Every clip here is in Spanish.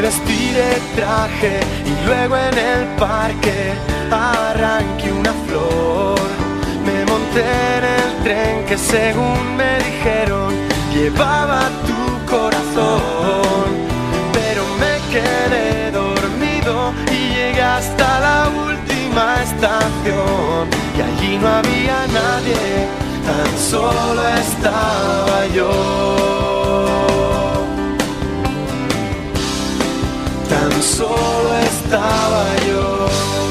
vestí de traje y luego en el parque arranqué una flor. Me monté en el tren que según me dijeron llevaba tu corazón, pero me quedé dormido y llegué hasta la última estación y allí no había nadie, tan solo estaba yo. Tan solo estaba yo.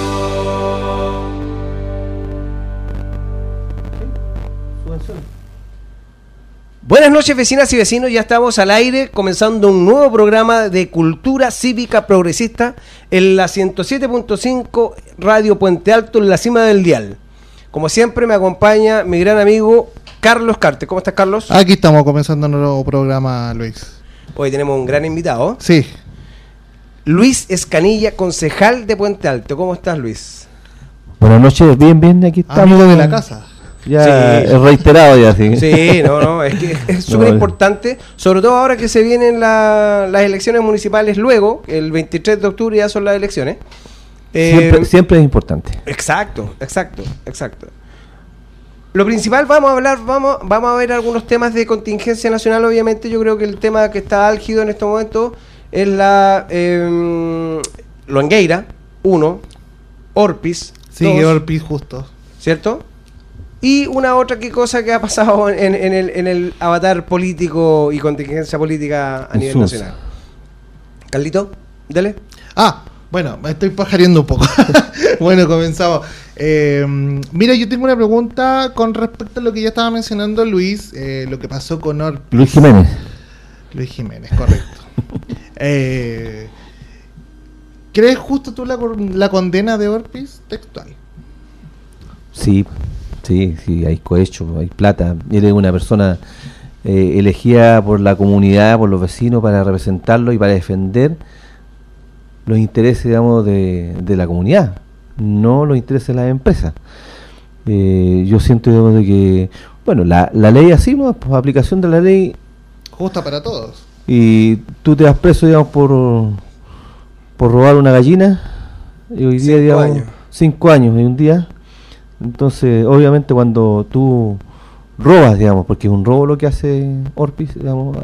Buenas noches, vecinas y vecinos, ya estamos al aire comenzando un nuevo programa de cultura cívica progresista en la 107.5 Radio Puente Alto, en la cima del dial. Como siempre me acompaña mi gran amigo Carlos Carte. ¿Cómo estás, Carlos? Aquí estamos comenzando un nuevo programa, Luis. Hoy tenemos un gran invitado. Sí. Luis Escanilla, concejal de Puente Alto. ¿Cómo estás, Luis? Buenas noches, bien, aquí estamos. Amigo de la casa. Ya, sí, es reiterado ya, sí. Sí, es que es súper importante, sobre todo ahora que se vienen las elecciones municipales luego, el 23 de octubre ya son las elecciones. Siempre es importante. Exacto. Lo principal, vamos a ver algunos temas de contingencia nacional, obviamente. Yo creo que el tema que está álgido en estos momentos es la Longueira, 1, Orpis, Sigue 2, Orpis justo. ¿cierto? Y una otra cosa que ha pasado en el avatar político y contingencia política a nivel nacional. Carlito, dele. Bueno, me estoy pajareando un poco. Bueno, comenzamos. Mira, yo tengo una pregunta con respecto a lo que ya estaba mencionando Luis, lo que pasó con Orpis. Luis Jiménez, correcto. ¿Crees justo tú la condena de Orpis textual? Sí, hay cohecho, hay plata. Él es una persona elegida por la comunidad, por los vecinos, para representarlo y para defender los intereses, digamos, de la comunidad, no los intereses de las empresas. Yo siento, digamos, de que, bueno, la ley así, ¿no? Pues, aplicación de la ley justa para todos. Y tú te vas preso, digamos, por robar una gallina, y hoy día, 5 años. 5 años y un día. Entonces, obviamente, cuando tú robas, digamos, porque es un robo lo que hace Orpis, digamos,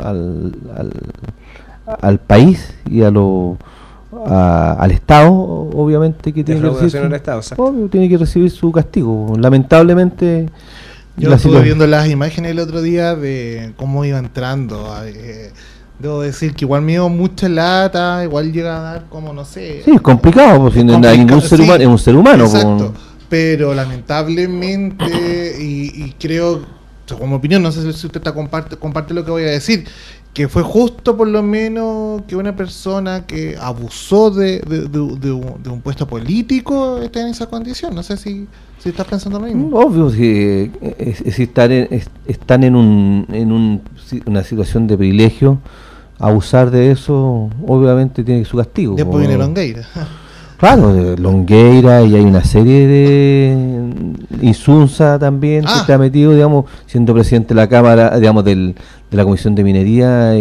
al país y al Estado, obviamente que tiene que recibir su castigo. Lamentablemente, yo estuve viendo las imágenes el otro día de cómo iba entrando. Debo decir que igual me dio mucha lata, igual llega a dar como, no sé. Sí, es complicado, porque no hay ningún ser humano, es un ser humano. Exacto. Pero lamentablemente, y creo, como opinión, no sé si usted comparte lo que voy a decir, que fue justo por lo menos que una persona que abusó de un puesto político esté en esa condición. No sé si estás pensando lo mismo. Obvio, si están en una situación de privilegio, abusar de eso, obviamente tiene su castigo. Después viene Longueira. Claro, Longueira, y hay una serie de Insunza también que está metido, digamos, siendo presidente de la Cámara, digamos, de la Comisión de Minería.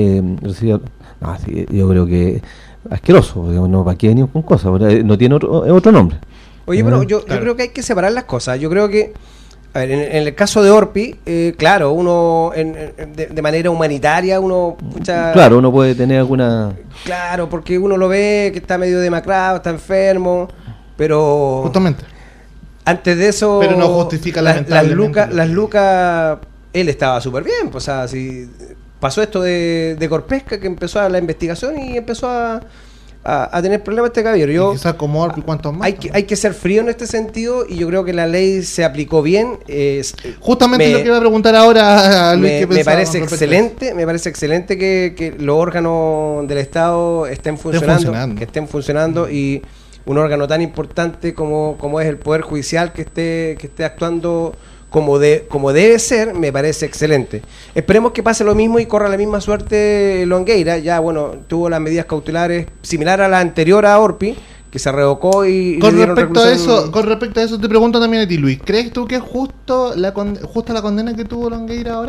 Yo creo que asqueroso, digamos, no, ¿para qué venimos con cosas? No tiene otro nombre. Oye, pero yo creo que hay que separar las cosas. Yo creo que, a ver, en el caso de Orpi, claro, uno de manera humanitaria, uno puede tener alguna... Claro, porque uno lo ve que está medio demacrado, está enfermo, pero... Justamente. Antes de eso... Pero no justifica las lucas, él estaba súper bien, pues, o sea, si pasó esto de Corpesca, que empezó la investigación y empezó a tener problemas este caballero. Quizás como Orpi, ¿cuántos más? Hay que ser frío en este sentido, y yo creo que la ley se aplicó bien. Justamente lo que iba a preguntar ahora a Luis. Me parece excelente que los órganos del Estado estén funcionando, y un órgano tan importante como es el Poder Judicial que esté actuando como debe ser, me parece excelente. Esperemos que pase lo mismo y corra la misma suerte Longueira. Ya, bueno, tuvo las medidas cautelares similar a la anterior a Orpi, que se revocó y con respecto a eso te pregunto también a ti, Luis. ¿Crees tú que es justa la condena que tuvo Longueira ahora?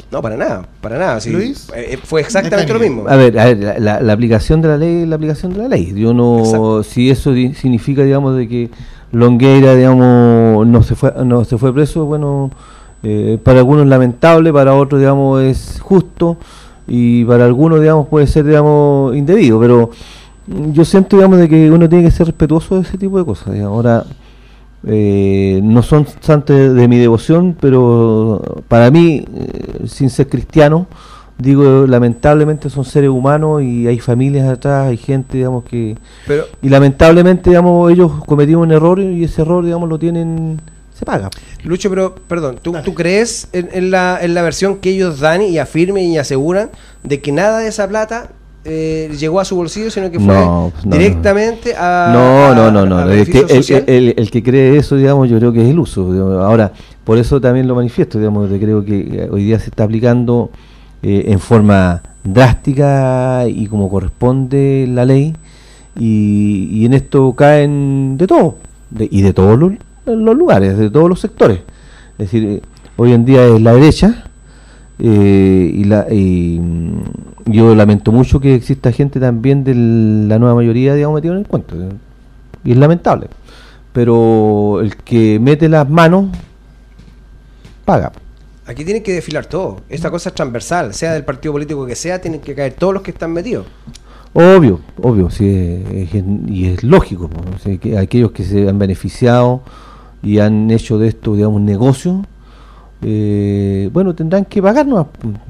No, para nada. Sí, ¿Luis? Fue exactamente lo mismo. A ver, la aplicación de la ley es la aplicación de la ley. Yo no, exacto. Si eso significa, digamos, de que Longueira, digamos, no se fue preso, bueno, para algunos es lamentable, para otros, digamos, es justo, y para algunos, digamos, puede ser, digamos, indebido, pero yo siento, digamos, de que uno tiene que ser respetuoso de ese tipo de cosas. Digamos. Ahora, no son santos de mi devoción, pero para mí, sin ser cristiano, digo, lamentablemente son seres humanos y hay familias atrás, hay gente, digamos, que... y lamentablemente, digamos, ellos cometieron un error y ese error, digamos, lo tienen... se paga. Pero, perdón, ¿tú crees en la versión que ellos dan y afirmen y aseguran de que nada de esa plata llegó a su bolsillo, sino que fue directamente a el que cree eso, digamos, yo creo que es iluso, digamos. Ahora, por eso también lo manifiesto, digamos, creo que hoy día se está aplicando en forma drástica y como corresponde la ley, y en esto caen de todo, de todos los lugares, de todos los sectores. Es decir, hoy en día es la derecha, y yo lamento mucho que exista gente también de la nueva mayoría, digamos, metido en el cuento, y es lamentable, pero el que mete las manos paga. Aquí tienen que desfilar todo, esta cosa es transversal, sea del partido político que sea, tienen que caer todos los que están metidos. Obvio, sí, y es lógico, ¿no? O sea, que aquellos que se han beneficiado y han hecho de esto, digamos, un negocio, bueno, tendrán que pagarnos.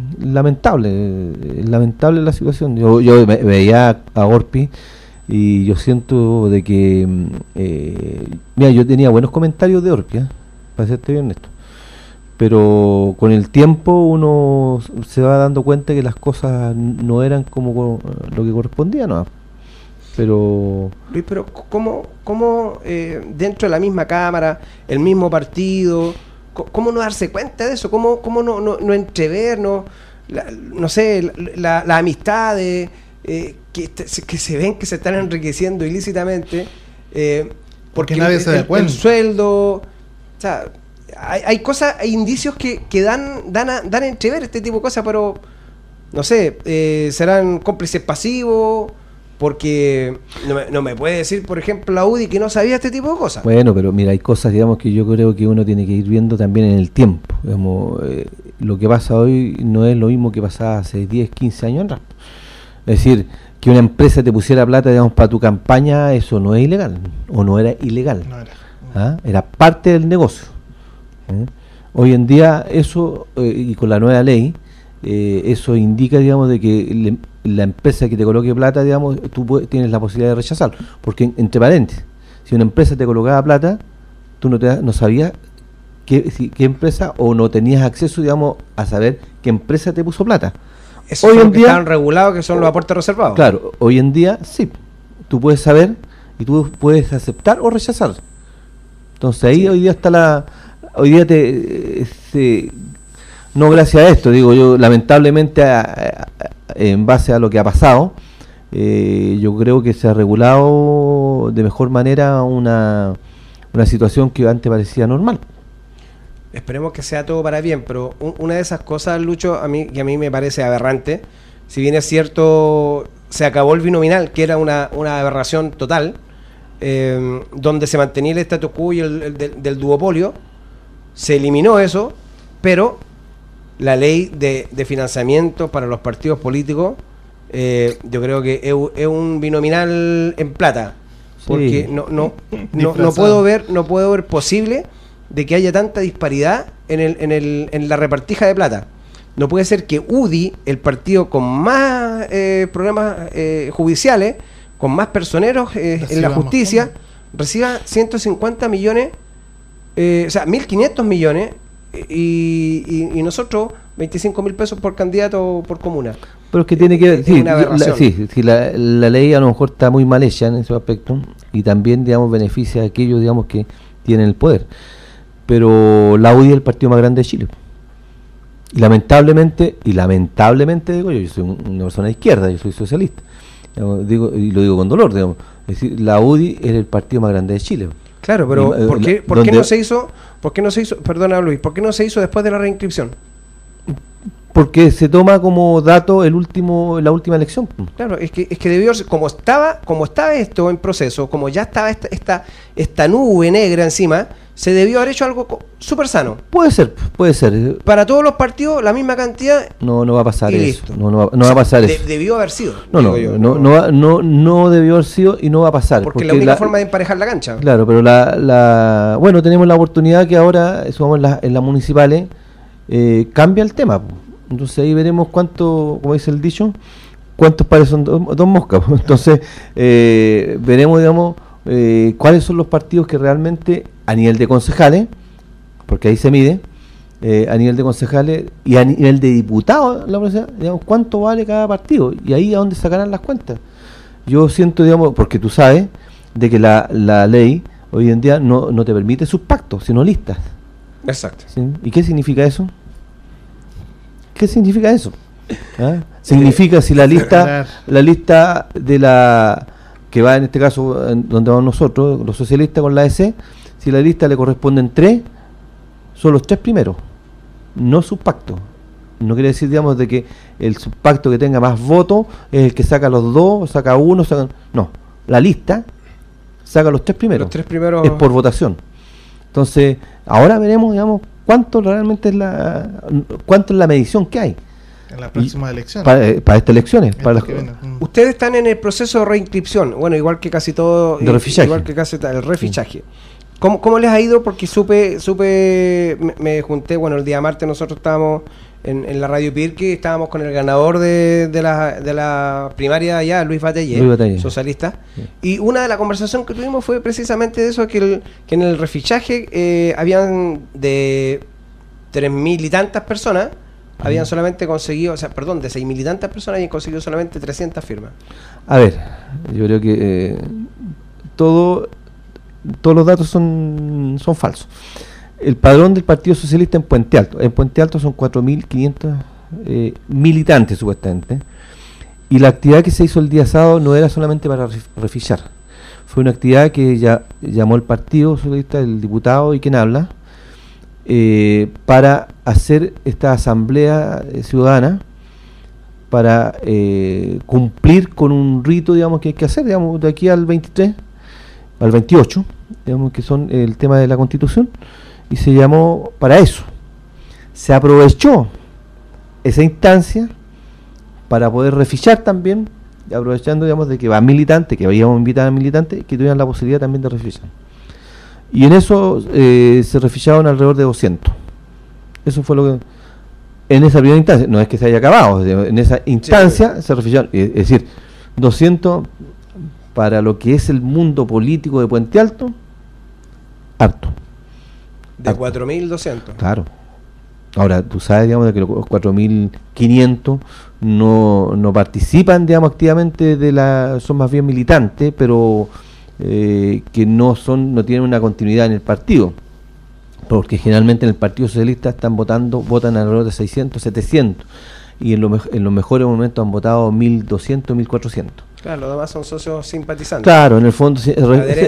Lamentable la situación. Yo veía a Orpi y yo siento de que mira, yo tenía buenos comentarios de Orpi, para serte bien honesto, pero con el tiempo uno se va dando cuenta que las cosas no eran como lo que correspondía, ¿no? Pero Luis, pero ¿cómo dentro de la misma Cámara, el mismo partido, cómo no darse cuenta de eso? ¿Cómo no entrever, no sé, las amistades que se ven que se están enriqueciendo ilícitamente? Porque nadie se da cuenta. El sueldo, o sea, hay cosas, hay indicios que dan a entrever este tipo de cosas, pero no sé, serán cómplices pasivos. Porque no me puede decir, por ejemplo, la UDI que no sabía este tipo de cosas. Bueno, pero mira, hay cosas, digamos, que yo creo que uno tiene que ir viendo también en el tiempo. Digamos, lo que pasa hoy no es lo mismo que pasaba hace 10, 15 años atrás. Es decir, que una empresa te pusiera plata, digamos, para tu campaña, eso no es ilegal, o no era ilegal. No era. Era parte del negocio. Hoy en día eso, y con la nueva ley, eso indica, digamos, de que la empresa que te coloque plata, digamos, tú tienes la posibilidad de rechazar, porque entre paréntesis, si una empresa te colocaba plata, tú no sabías qué empresa, o no tenías acceso, digamos, a saber qué empresa te puso plata. Eso hoy en día están regulados, que son los aportes reservados. Claro, hoy en día sí, tú puedes saber y tú puedes aceptar o rechazar. Entonces ahí sí. Hoy día no, gracias a esto, digo yo, lamentablemente, en base a lo que ha pasado, yo creo que se ha regulado de mejor manera una situación que antes parecía normal. Esperemos que sea todo para bien, pero una de esas cosas, Lucho, que a mí me parece aberrante, si bien es cierto, se acabó el binominal, que era una aberración total, donde se mantenía el status quo y el del duopolio, se eliminó eso, pero la ley de financiamiento para los partidos políticos, yo creo que es un binominal en plata, porque sí. no puedo ver posible de que haya tanta disparidad en la repartija de plata. No puede ser que UDI, el partido con más problemas judiciales, con más personeros en la justicia, reciba 150 millones, o sea, 1.500 millones, y nosotros 25.000 pesos por candidato por comuna. Pero es que tiene que la ley a lo mejor está muy mal hecha en ese aspecto, y también, digamos, beneficia a aquellos, digamos, que tienen el poder. Pero la UDI es el partido más grande de Chile. Y lamentablemente digo yo soy una persona de izquierda, yo soy socialista. Digo, y lo digo con dolor, digamos. Es decir, la UDI es el partido más grande de Chile. Claro, pero ¿por qué no se hizo? Perdona, Luis, ¿por qué no se hizo después de la reinscripción? porque se toma como dato la última elección. Claro, es que debió ser, como estaba esto en proceso, como ya estaba esta nube negra encima, se debió haber hecho algo súper sano. Puede ser. Para todos los partidos la misma cantidad. No va a pasar eso. Listo. No va a pasar eso. Debió haber sido. No debió haber sido y no va a pasar. Porque la única forma de emparejar la cancha. Claro, pero bueno, tenemos la oportunidad que ahora, supongamos en las municipales, cambia el tema. Entonces ahí veremos cuánto, como dice el dicho, cuántos pares son dos moscas. Entonces veremos, digamos, cuáles son los partidos que realmente a nivel de concejales, porque ahí se mide, a nivel de concejales y a nivel de diputados, digamos, cuánto vale cada partido y ahí a dónde sacarán las cuentas. Yo siento, digamos, porque tú sabes de que la ley hoy en día no te permite sus pactos, sino listas. Exacto. ¿Sí? ¿Y qué significa eso? ¿Ah? Significa si la lista de la que va en este caso donde vamos nosotros, los socialistas con la EC, si la lista le corresponden 3, son los 3 primeros, no subpacto. No quiere decir, digamos, de que el subpacto que tenga más votos es el que saca los 2, saca 1, no, la lista saca los 3 primeros. Los 3 primeros es por votación. Entonces, ahora veremos, digamos, cuánto realmente es la medición que hay en las próximas elecciones. Para estas elecciones. Ustedes están en el proceso de reinscripción, bueno, igual que casi todo, igual que casi el refichaje. ¿Cómo les ha ido? Porque me junté, bueno, el día martes nosotros estábamos en la Radio Pirque, estábamos con el ganador de la primaria allá, Luis Batallé, socialista, y una de las conversaciones que tuvimos fue precisamente de eso, que en el refichaje habían de 3.000 y tantas personas, habían solamente conseguido, de 6.000 y tantas personas habían conseguido solamente 300 firmas. A ver, yo creo que todos los datos son falsos. El padrón del Partido Socialista en Puente Alto son 4.500 militantes supuestamente, y la actividad que se hizo el día sábado no era solamente para refichar, fue una actividad que ya llamó el Partido Socialista, el diputado y quien habla, para hacer esta asamblea ciudadana, para cumplir con un rito, digamos, que hay que hacer, digamos, de aquí al 23, al 28, digamos, que son el tema de la Constitución, y se llamó para eso. Se aprovechó esa instancia para poder refichar también, aprovechando, digamos, de que va militante, que habíamos invitado a militantes, que tuvieran la posibilidad también de refichar. Y en eso se reficharon alrededor de 200. Eso fue lo que en esa primera instancia, no es que se haya acabado, en esa instancia se reficharon, es decir, 200 para lo que es el mundo político de Puente Alto, harto. De 4.200. Claro. Ahora, tú sabes, digamos, de que los 4.500 no participan, digamos, activamente son más bien militantes, pero que no tienen una continuidad en el partido. Porque generalmente en el Partido Socialista votan alrededor de 600, 700. Y en los mejores momentos han votado 1.200, 1.400. Claro, los demás son socios simpatizantes. Claro, en el fondo se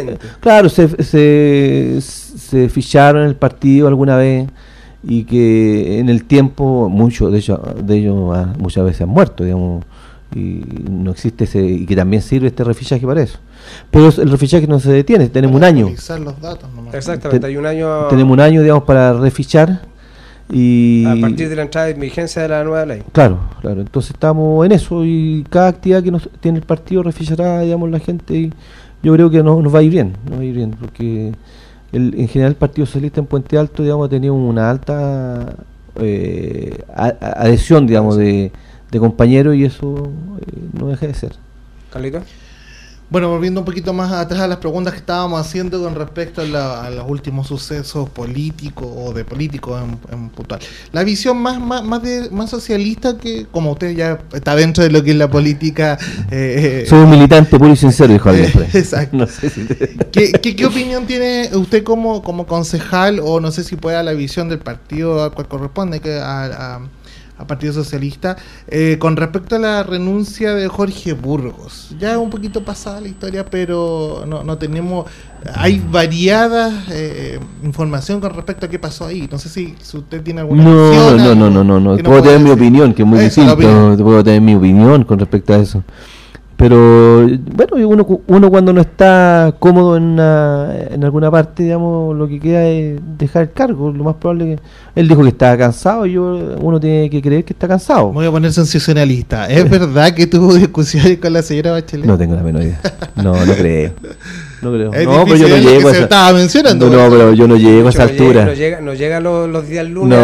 ficharon en el partido alguna vez, y que en el tiempo muchos de ellos muchas veces han muerto, digamos, y no existe y que también sirve este refichaje para eso. Pero el refichaje no se detiene, tenemos un año. Los datos, exactamente, hay un año. Tenemos un año, digamos, para refichar. Y a partir de la entrada en vigencia de la nueva ley. Claro, entonces estamos en eso, y cada actividad que tiene el partido refichará, digamos, la gente, y yo creo que nos va a ir bien, porque en general el Partido Socialista en Puente Alto, digamos, ha tenido una alta adhesión, digamos, de compañeros, y eso no deja de ser. ¿Carlito? Bueno, volviendo un poquito más atrás a las preguntas que estábamos haciendo con respecto a los últimos sucesos políticos o de políticos en puntual. La visión más socialista, que como usted ya está dentro de lo que es la política... Soy un militante puro y sincero, dijo alguien. Exacto. No sé si ¿Qué opinión tiene usted como concejal, o no sé si puede, a la visión del partido al cual corresponde, que a Partido Socialista. Con respecto a la renuncia de Jorge Burgos, ya un poquito pasada la historia, pero no tenemos... Hay variadas información con respecto a qué pasó ahí. No sé si usted tiene alguna visión. No. Puedo tener mi opinión, que es muy distinto. Puedo tener mi opinión con respecto a eso. Pero bueno, uno cuando no está cómodo en alguna parte, digamos, lo que queda es dejar el cargo. Lo más probable es que él dijo que estaba cansado y uno tiene que creer que está cansado. Voy a poner sensacionalista. ¿Es verdad que tuvo discusiones con la señora Bachelet? No tengo la menor idea. No creo. No, pero yo no llego a esa... estaba mencionando. No, pero yo no llego a esa altura. No llega los días lunes.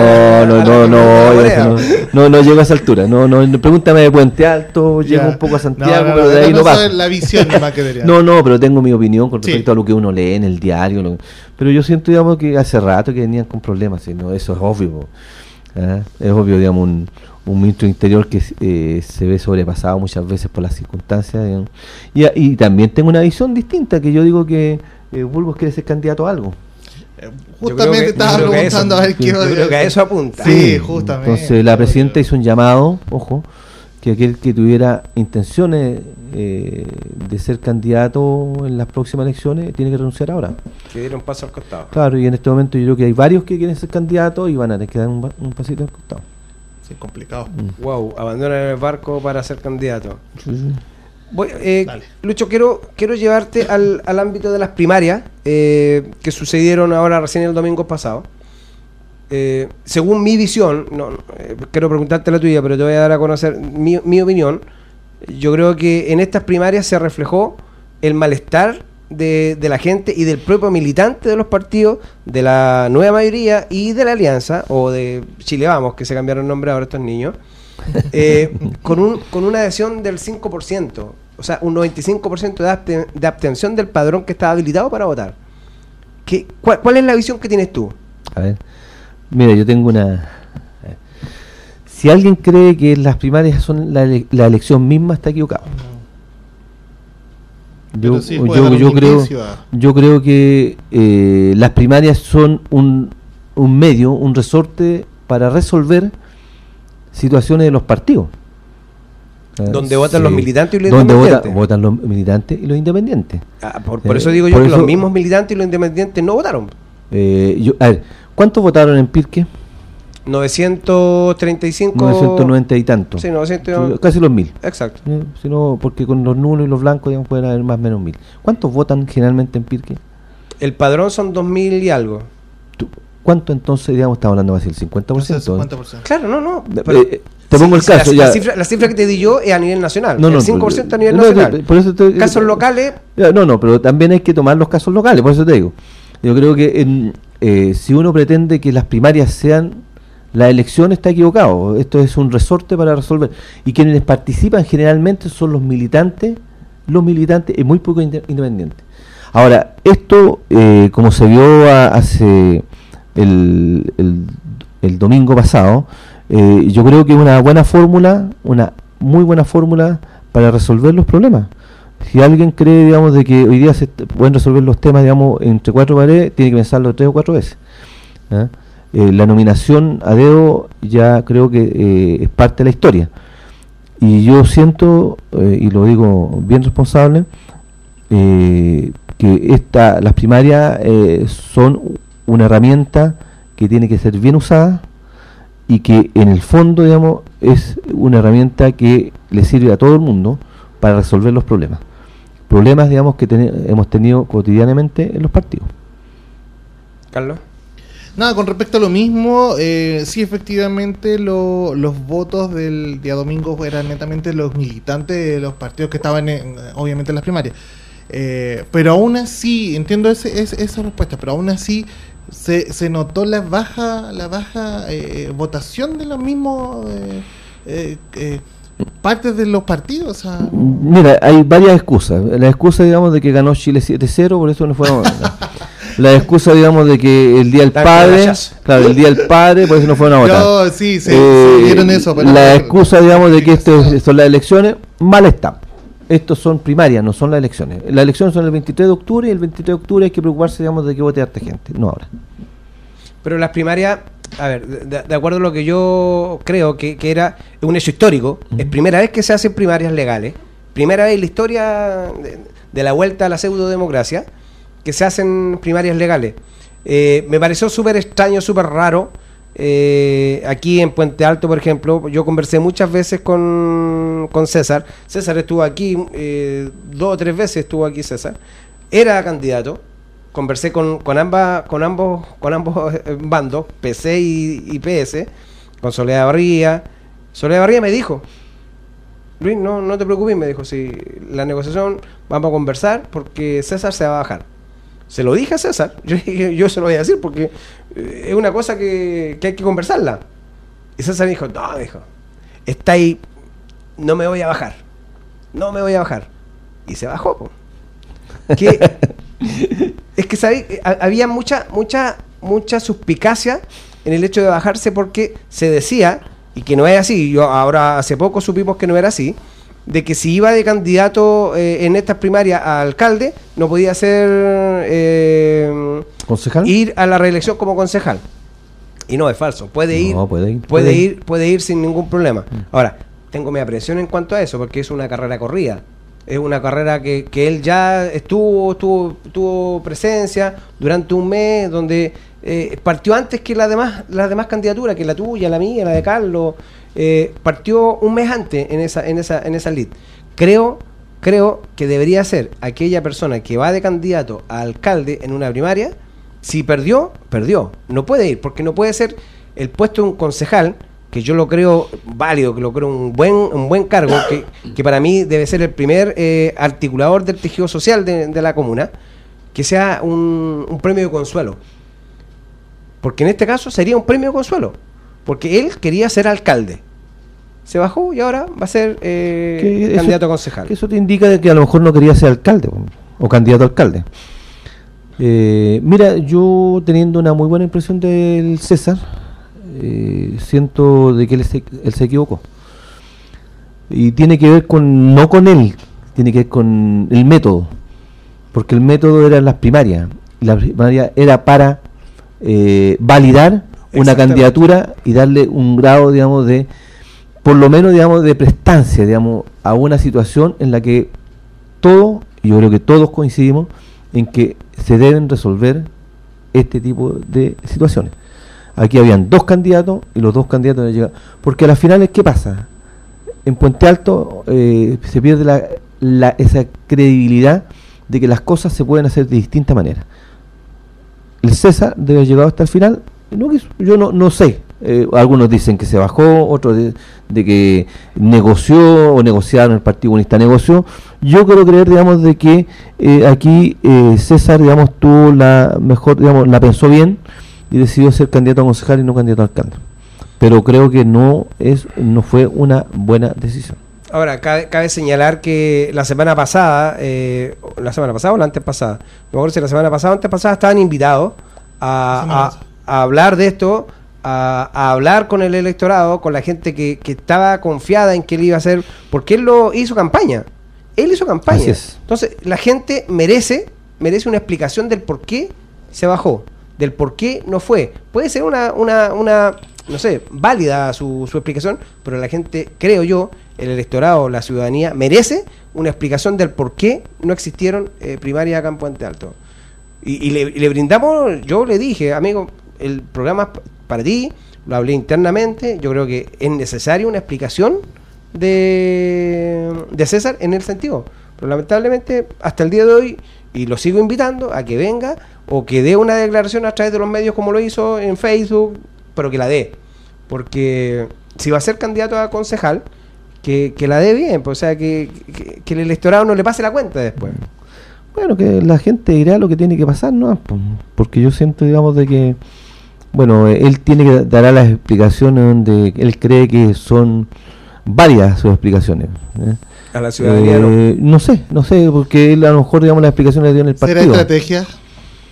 No llego a esa altura. No, pregúntame de Puente Alto, llego un poco a Santiago, pero de ahí no pasa. La visión más que debería. No, pero tengo mi opinión con respecto a lo que uno lee en el diario. Pero yo siento, digamos, que hace rato que venían con problemas, ¿no? Eso es obvio. Es obvio, digamos, un ministro interior que se ve sobrepasado muchas veces por las circunstancias, digamos. Y también tengo una visión distinta, que yo digo que Burgos quiere ser candidato a algo. Justamente estaba preguntando a ver qué... Yo creo que a eso apunta. Sí, justamente. Entonces la presidenta hizo un llamado, ojo, que aquel que tuviera intenciones de ser candidato en las próximas elecciones tiene que renunciar ahora. Que diera un paso al costado. Claro, y en este momento yo creo que hay varios que quieren ser candidatos y van a tener que dar un pasito al costado. Sí, complicado. Wow, abandonan el barco para ser candidato. Sí. Lucho, quiero llevarte al ámbito de las primarias que sucedieron ahora recién el domingo pasado. Según mi visión, quiero preguntarte la tuya, pero te voy a dar a conocer mi opinión. Yo creo que en estas primarias se reflejó el malestar de la gente y del propio militante de los partidos, de la nueva mayoría y de la alianza, o de Chile Vamos, que se cambiaron nombre ahora estos niños, con una adhesión del 5%, o sea, un 95% de abstención del padrón que estaba habilitado para votar. ¿Cuál es la visión que tienes tú? A ver, mira, yo tengo una... Si alguien cree que las primarias son la elección misma, está equivocado. Yo creo que las primarias son un medio, un resorte para resolver situaciones de los partidos. Donde votan los militantes y los independientes. Donde votan los militantes y los independientes. Por eso digo yo que los mismos militantes y los independientes no votaron. A ver, ¿cuántos votaron en Pirque? 935. 990 y tanto. Sí, 900. Casi los 1000. Exacto. Sino porque con los nulos y los blancos, digamos, pueden haber más o menos 1000. ¿Cuántos votan generalmente en Pirque? El padrón son 2000 y algo. ¿Cuánto entonces, digamos, estamos hablando más del 50%? 50%. Claro, no. Te pongo el caso. La cifra que te di yo es a nivel nacional. El 5% a nivel nacional. Por eso casos locales. Pero también hay que tomar los casos locales, por eso te digo. Yo creo que si uno pretende que las primarias sean la elección, está equivocado. Esto es un resorte para resolver. Y quienes participan generalmente son los militantes y muy poco independientes. Ahora, esto, como se vio hace el domingo pasado, yo creo que es una muy buena fórmula para resolver los problemas. Si alguien cree, digamos, de que hoy día se pueden resolver los temas, digamos, entre 4 paredes, tiene que pensarlo 3 o 4 veces. La nominación a dedo ya creo que es parte de la historia. Y yo siento, y lo digo bien responsable, que las primarias son una herramienta que tiene que ser bien usada y que en el fondo, digamos, es una herramienta que le sirve a todo el mundo para resolver los problemas, digamos, que hemos tenido cotidianamente en los partidos. Carlos. Nada, con respecto a lo mismo, sí, efectivamente los votos del día domingo eran netamente los militantes de los partidos que estaban obviamente en las primarias, pero aún así, entiendo esa respuesta, pero aún así se notó la baja votación de los mismos partes de los partidos. O sea... Mira, hay varias excusas. La excusa, digamos, de que ganó Chile 7-0, por eso no fueron. La excusa, digamos, de que el día del padre, por eso no fueron a votar. Sí, se vieron eso. Pero la excusa, digamos, de que esto son las elecciones, mal está. Estos son primarias, no son las elecciones. Las elecciones son el 23 de octubre y el 23 de octubre hay que preocuparse, digamos, de que vote harta gente, no ahora. Pero las primarias a ver, de acuerdo a lo que yo creo que era un hecho histórico, es primera vez que se hacen primarias legales, primera vez en la historia de la vuelta a la pseudodemocracia, que se hacen primarias legales. Me pareció súper extraño, súper raro. Aquí en Puente Alto, por ejemplo, yo conversé muchas veces con César. César estuvo aquí, 2 o 3 veces estuvo aquí César. Era candidato. Conversé con ambos bandos, PC y PS, con Soledad Barría. Soledad Barría me dijo: Luis, no te preocupes, me dijo, si la negociación vamos a conversar porque César se va a bajar. Se lo dije a César, yo se lo voy a decir porque es una cosa que hay que conversarla. Y César me dijo, no, dijo, está ahí, no me voy a bajar. Y se bajó, po. Es que ¿sabes? Había mucha suspicacia en el hecho de bajarse, porque se decía, y que no es así, yo ahora hace poco supimos que no era así, de que si iba de candidato en estas primarias a alcalde, no podía ser ¿concejal? Ir a la reelección como concejal. Y no, es falso, puede ir sin ningún problema. Ahora, tengo mi apreciación en cuanto a eso, porque es una carrera corrida. Es una carrera que él ya tuvo presencia durante un mes, donde partió antes que las demás candidaturas, que la tuya, la mía, la de Carlos. Partió un mes antes en esa lead. Creo que debería ser aquella persona que va de candidato a alcalde en una primaria. Si perdió. No puede ir, porque no puede ser el puesto de un concejal, que yo lo creo válido, que lo creo un buen cargo, que para mí debe ser el primer articulador del tejido social de la comuna, que sea un premio de consuelo. Porque en este caso sería un premio de consuelo, porque él quería ser alcalde. Se bajó y ahora va a ser candidato a concejal. Eso te indica de que a lo mejor no quería ser alcalde o candidato a alcalde. Mira, yo teniendo una muy buena impresión del César, siento de que él se equivocó. Y tiene que ver no con él, tiene que ver con el método. Porque el método era las primarias. Y la primaria era para validar una candidatura y darle un grado, digamos, de, por lo menos, digamos, de prestancia, digamos, a una situación en la que yo creo que todos coincidimos en que se deben resolver este tipo de situaciones. Aquí habían 2 candidatos y los 2 candidatos llegaron. Porque a las finales, ¿qué pasa? En Puente Alto se pierde esa credibilidad de que las cosas se pueden hacer de distinta manera. El César debe haber llegado hasta el final. Yo no sé. Algunos dicen que se bajó, otros de que negoció o negociaron, el Partido Comunista negoció. Yo quiero creer, digamos, de que aquí César, digamos, tuvo la mejor, digamos, la pensó bien y decidió ser candidato a concejal y no candidato a alcalde. Pero creo que no fue una buena decisión. Ahora, cabe señalar que la semana pasada o la antepasada, no me acuerdo si la semana pasada o antepasada, estaban invitados a hablar de esto, a hablar con el electorado, con la gente que estaba confiada en que él iba a hacer, porque él hizo campaña. Así es. Entonces, la gente merece una explicación del por qué se bajó, del por qué no fue. Puede ser una no sé, válida su explicación, pero la gente, creo yo, el electorado, la ciudadanía, merece una explicación del por qué no existieron primarias acá en Puente Alto. Y le brindamos, yo le dije, amigo, el programa es para ti, lo hablé internamente, yo creo que es necesaria una explicación de César en el sentido, pero lamentablemente hasta el día de hoy, y lo sigo invitando a que venga o que dé una declaración a través de los medios como lo hizo en Facebook, pero que la dé, porque si va a ser candidato a concejal, que la dé bien, pues, o sea, que el electorado no le pase la cuenta después. Bueno, que la gente dirá lo que tiene que pasar, ¿no? Porque yo siento, digamos, de que, bueno, él tiene que dar las explicaciones donde él cree que son varias sus explicaciones. A la ciudadanía no sé, porque él a lo mejor, digamos, las explicaciones las dio en el partido. ¿Será estrategia?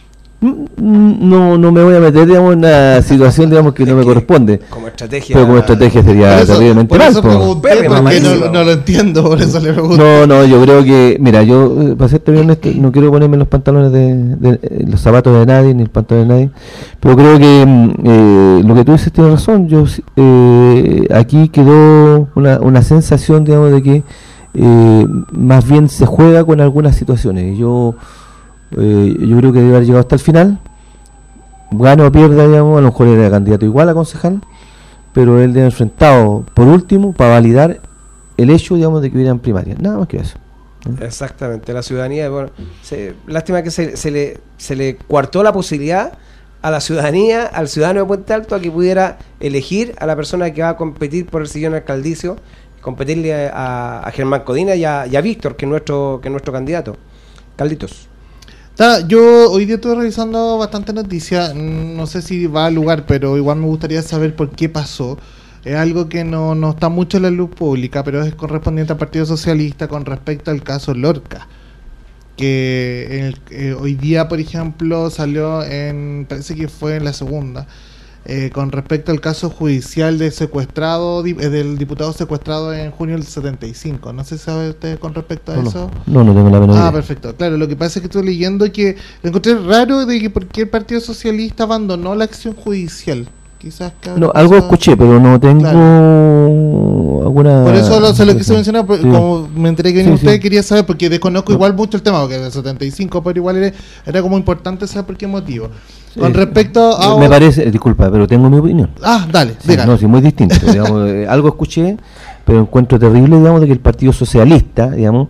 No me voy a meter, digamos, en una situación, digamos, que no me corresponde. Como estrategia. Pero como estrategia sería terriblemente mal. Porque no lo entiendo, por eso le pregunto. No, yo creo que, mira, yo, para ser bien honesto, no quiero ponerme los pantalones de los zapatos de nadie, ni el pantalón de nadie, pero creo que lo que tú dices tiene razón. Yo aquí quedó una sensación, digamos, de que más bien se juega con algunas situaciones. Yo creo que debe haber llegado hasta el final, gane o pierda, digamos, a lo mejor era candidato igual a concejal, pero él debe haber enfrentado por último para validar el hecho, digamos, de que hubiera en primaria, nada más que eso. Exactamente, la ciudadanía, bueno, lástima que se le coartó la posibilidad a la ciudadanía, al ciudadano de Puente Alto, a que pudiera elegir a la persona que va a competir por el sillón alcaldicio, competirle a Germán Codina y a Víctor, que es nuestro candidato. Carlitos. Yo hoy día estuve revisando bastante noticias, no sé si va al lugar, pero igual me gustaría saber por qué pasó. Es algo que no está mucho en la luz pública, pero es correspondiente al Partido Socialista con respecto al caso Lorca. Que hoy día, por ejemplo, salió parece que fue en la segunda, con respecto al caso judicial del diputado secuestrado en junio del 75. No sé si sabe usted con respecto a eso. No tengo la menor idea. Perfecto. Claro, lo que pasa es que estoy leyendo que lo encontré raro de que por qué el Partido Socialista abandonó la acción judicial. Quizás algo escuché, pero no tengo alguna... Por eso se lo quise mencionar, como me enteré que venía usted, quería saber, porque desconozco igual mucho el tema, porque del 75, pero igual era como importante saber por qué motivo. Con respecto a... Me parece, disculpa, pero tengo mi opinión. Dale, sí, muy distinto. Digamos, algo escuché, pero encuentro terrible, digamos, de que el Partido Socialista, digamos,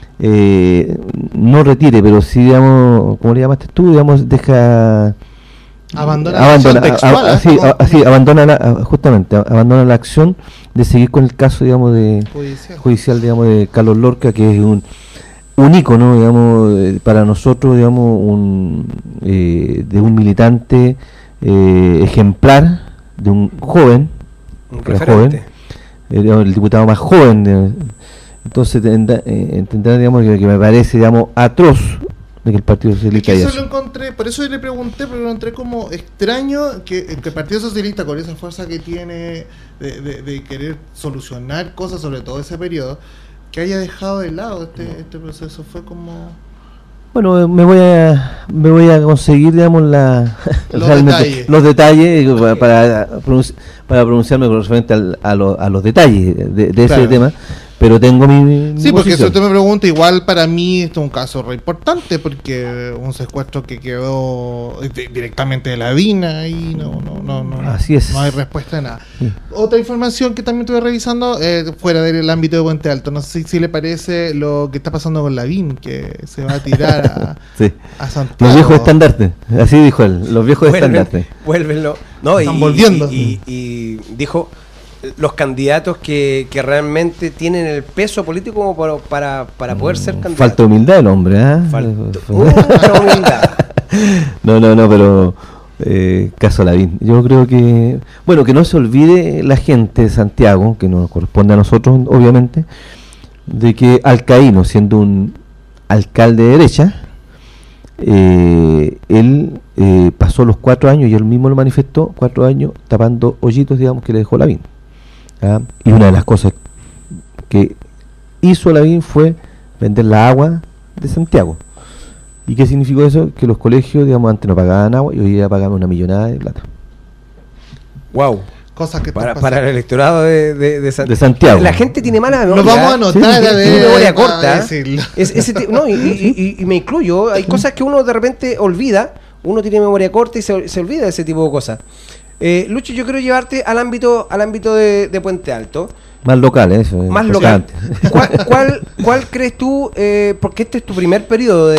no retire, pero sí, digamos, ¿cómo le llamaste tú? Digamos, deja... abandona la acción de seguir con el caso, digamos, de judicial, digamos, de Carlos Lorca, que es un ícono, digamos, para nosotros, digamos, de un militante ejemplar, de un joven, el diputado más joven, entonces entenderán, digamos, que me parece, digamos, atroz de que el Partido Socialista eso lo encontré, por eso le pregunté, pero lo encontré como extraño que el Partido Socialista, con esa fuerza que tiene de querer solucionar cosas, sobre todo ese periodo, que haya dejado de lado este proceso. Fue como... Bueno, me voy a conseguir, digamos, los detalles para pronunciarme con referente a los detalles de ese tema. Pero tengo mi sí, porque si usted me pregunta, igual para mí esto es un caso re importante, porque un secuestro que quedó directamente de la DINA y no así es. No hay respuesta de nada. Sí. Otra información que también estuve revisando, fuera del ámbito de Puente Alto, no sé si le parece lo que está pasando con Lavín, que se va a tirar a Santiago. Los viejos estandartes, así dijo él, los viejos estandartes. Vuélvenlo. Están volviendo. Y dijo... los candidatos que realmente tienen el peso político como para poder ser candidatos. Falta humildad el hombre, humildad. No, pero caso Lavín. Yo creo que, bueno, que no se olvide la gente de Santiago, que nos corresponde a nosotros, obviamente, de que Alcaíno, siendo un alcalde de derecha, él pasó los 4 años, y él mismo lo manifestó, 4 años tapando hoyitos, digamos, que le dejó Lavín. Y una de las cosas que hizo Lavín fue vender la agua de Santiago. ¿Y qué significó eso? Que los colegios, digamos, antes no pagaban agua y hoy día pagaban una millonada de plata. Wow. Cosas que para el electorado de Santiago. La gente tiene mala memoria. Lo vamos a anotar tiene memoria corta. Y me incluyo. Hay cosas que uno de repente olvida. Uno tiene memoria corta y se olvida de ese tipo de cosas. Lucho, yo quiero llevarte al ámbito de Puente Alto. Más local, eso. Más local. ¿Cuál crees tú? Porque este es tu primer periodo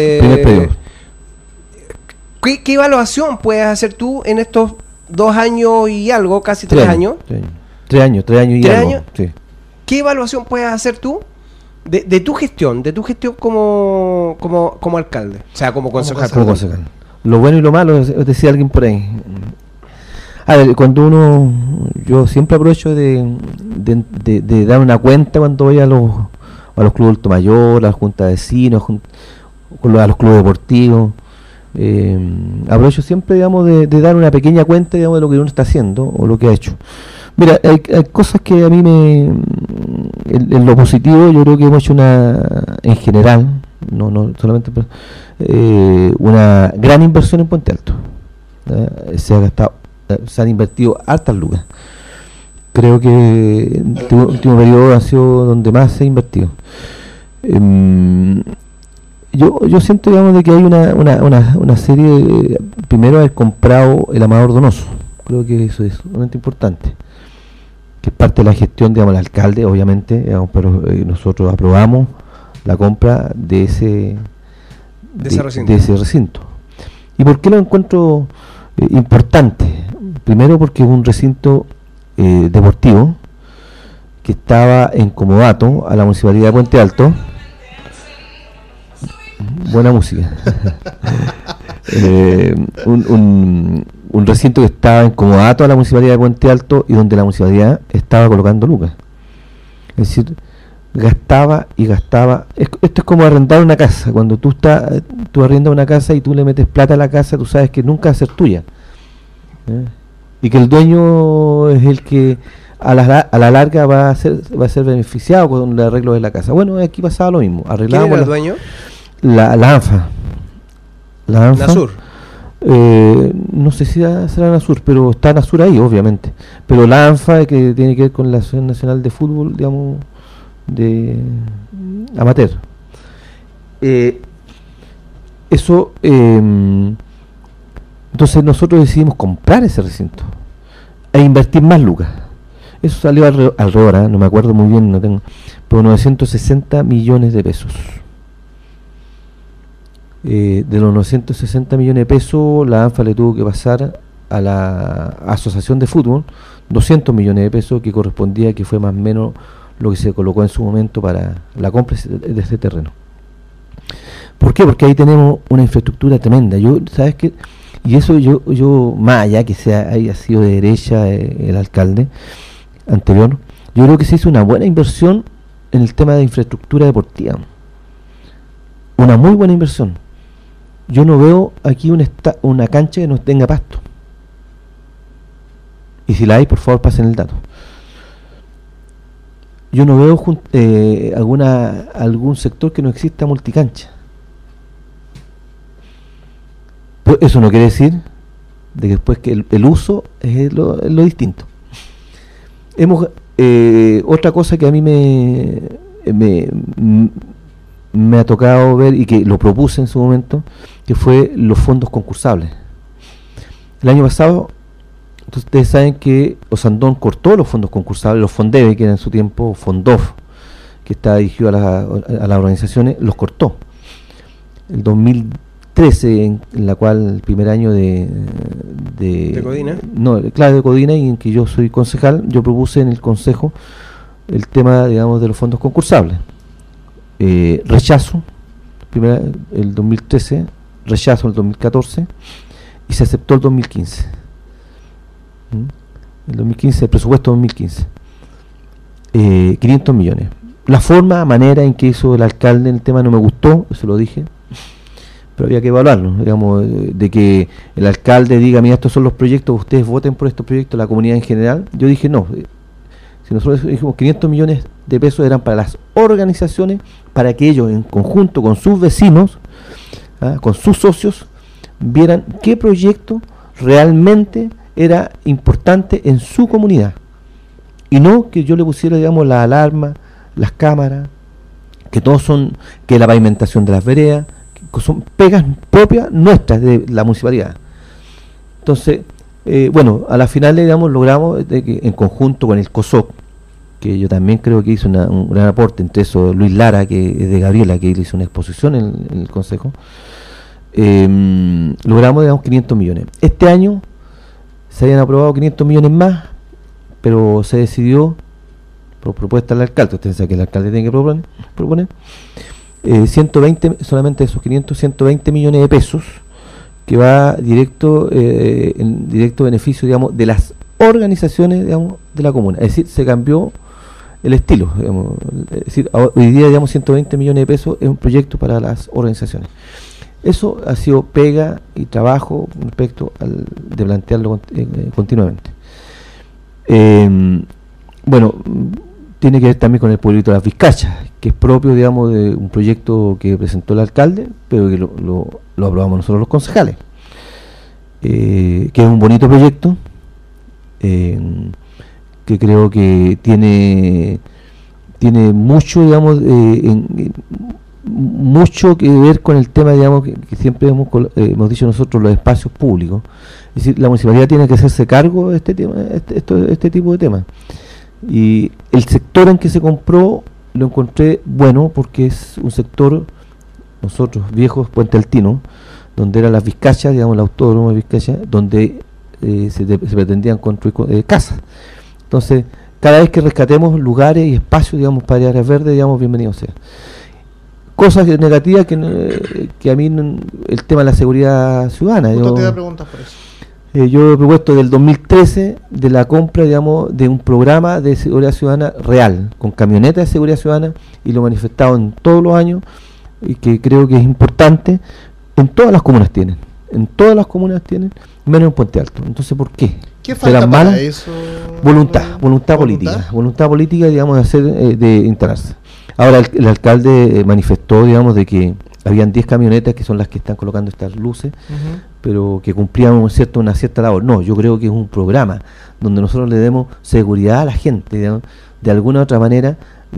¿Qué evaluación puedes hacer tú en estos 2 años y algo, casi 3 años? 3 años y algo. Sí. ¿Qué evaluación puedes hacer tú de tu gestión? De tu gestión como alcalde. O sea, como concejal. Como concejal. Lo bueno y lo malo, decía alguien por ahí. A ver, yo siempre aprovecho de dar una cuenta cuando voy a los clubes de Alto Mayor, a las juntas de vecinos, a los clubes deportivos, Aprovecho siempre, digamos, de dar una pequeña cuenta, digamos, de lo que uno está haciendo o lo que ha hecho. Mira, hay cosas que a mí en lo positivo, yo creo que hemos hecho en general, no solamente, una gran inversión en Puente Alto. Se han invertido hartas lucas. Creo que el último periodo ha sido donde más se ha invertido. Yo siento, digamos, de que hay una serie primero haber comprado el Amador Donoso. Creo que eso es sumamente importante, que es parte de la gestión, digamos, del alcalde, obviamente, digamos, pero nosotros aprobamos la compra de ese recinto. ¿Y por qué lo encuentro importante? Primero porque es un recinto deportivo que estaba en comodato a la Municipalidad de Puente Alto. Buena música. Un recinto que estaba en comodato a la Municipalidad de Puente Alto y donde la Municipalidad estaba colocando lucas. Es decir, gastaba y gastaba. Esto es como arrendar una casa. Cuando tú arrendas una casa y tú le metes plata a la casa, tú sabes que nunca va a ser tuya. Y que el dueño es el que a la larga va a ser beneficiado con el arreglo de la casa. Bueno, aquí pasaba lo mismo. ¿Quién era el dueño? La ANFA. Nasur. No sé si será Nasur, pero está Nasur ahí, obviamente. Pero la ANFA, que tiene que ver con la Asociación Nacional de Fútbol, digamos, de amateur. Entonces nosotros decidimos comprar ese recinto e invertir más lucas. Eso salió alrededor, no me acuerdo muy bien, pero 960 millones de pesos. De los 960 millones de pesos, la ANFA le tuvo que pasar a la Asociación de Fútbol 200 millones de pesos, que correspondía, que fue más o menos lo que se colocó en su momento para la compra de este terreno. ¿Por qué? Porque ahí tenemos una infraestructura tremenda. ¿Sabes qué? Y eso yo más allá que haya sido de derecha el alcalde anterior, yo creo que se hizo una buena inversión en el tema de infraestructura deportiva. Una muy buena inversión. Yo no veo aquí una cancha que no tenga pasto. Y si la hay, por favor, pasen el dato. Yo no veo algún sector que no exista multicancha. Pues eso no quiere decir de que después que el uso es lo distinto. Otra cosa que a mí me ha tocado ver y que lo propuse en su momento, que fue los fondos concursables. El año pasado, ustedes saben que Osandón cortó los fondos concursables, los Fondeve, que era en su tiempo Fondof, que está dirigido a las organizaciones, los cortó. El 2013, en la cual el primer año de Codina. No, claro, de Codina, y en que yo soy concejal, yo propuse en el consejo el tema, digamos, de los fondos concursables. Rechazo el 2013, rechazo el 2014 y se aceptó el 2015. El 2015, el presupuesto 2015, 500 millones. La manera en que hizo el alcalde en el tema no me gustó, eso lo dije, pero había que evaluarlo, digamos, de que el alcalde diga, mira, estos son los proyectos, ustedes voten por estos proyectos, la comunidad en general. Yo dije, no, si nosotros dijimos 500 millones de pesos eran para las organizaciones, para que ellos en conjunto con sus vecinos, con sus socios, vieran qué proyecto realmente era importante en su comunidad, y no que yo le pusiera, digamos, la alarma, las cámaras, que la pavimentación de las veredas, que son pegas propias nuestras de la municipalidad. Entonces, bueno, a la final, digamos, logramos que en conjunto con el COSOC, que yo también creo que hizo un gran aporte, entre eso Luis Lara, que es de Gabriela, que hizo una exposición en el consejo, logramos, digamos, 500 millones. Este año se habían aprobado 500 millones más, pero se decidió, por propuesta del alcalde, ustedes saben que el alcalde tiene que proponer 120, solamente esos 120 millones de pesos, que va en directo beneficio, digamos, de las organizaciones, digamos, de la comuna. Es decir, se cambió el estilo, digamos. Es decir, hoy día, digamos, 120 millones de pesos es un proyecto para las organizaciones. Eso ha sido pega y trabajo respecto de plantearlo continuamente. Bueno, tiene que ver también con el pueblito de las Vizcachas, que es propio, digamos, de un proyecto que presentó el alcalde, pero que lo aprobamos nosotros los concejales, que es un bonito proyecto, que creo que tiene mucho, digamos, mucho que ver con el tema, digamos, que siempre hemos dicho nosotros, los espacios públicos. Es decir, la municipalidad tiene que hacerse cargo de este tema, este tipo de temas. Y el sector en que se compró lo encontré bueno, porque es un sector, nosotros, viejos Puente Altino, donde eran las Vizcachas, digamos, el autódromo de Vizcachas, donde se pretendían construir casas. Entonces, cada vez que rescatemos lugares y espacios, digamos, para áreas verdes, digamos, bienvenido sea. Cosas negativas que a mí, el tema de la seguridad ciudadana. Te voy a preguntar por eso. Yo he propuesto del 2013 de la compra, digamos, de un programa de seguridad ciudadana real, con camionetas de seguridad ciudadana, y lo he manifestado en todos los años, y que creo que es importante. En todas las comunas tienen, menos en Puente Alto. Entonces, ¿por qué? ¿Qué falta para eso? Voluntad política, digamos, de hacer, de instalarse. Ahora el alcalde manifestó, digamos, de que habían 10 camionetas que son las que están colocando estas luces, pero que cumplían una cierta labor. No, yo creo que es un programa donde nosotros le demos seguridad a la gente, digamos, de alguna u otra manera,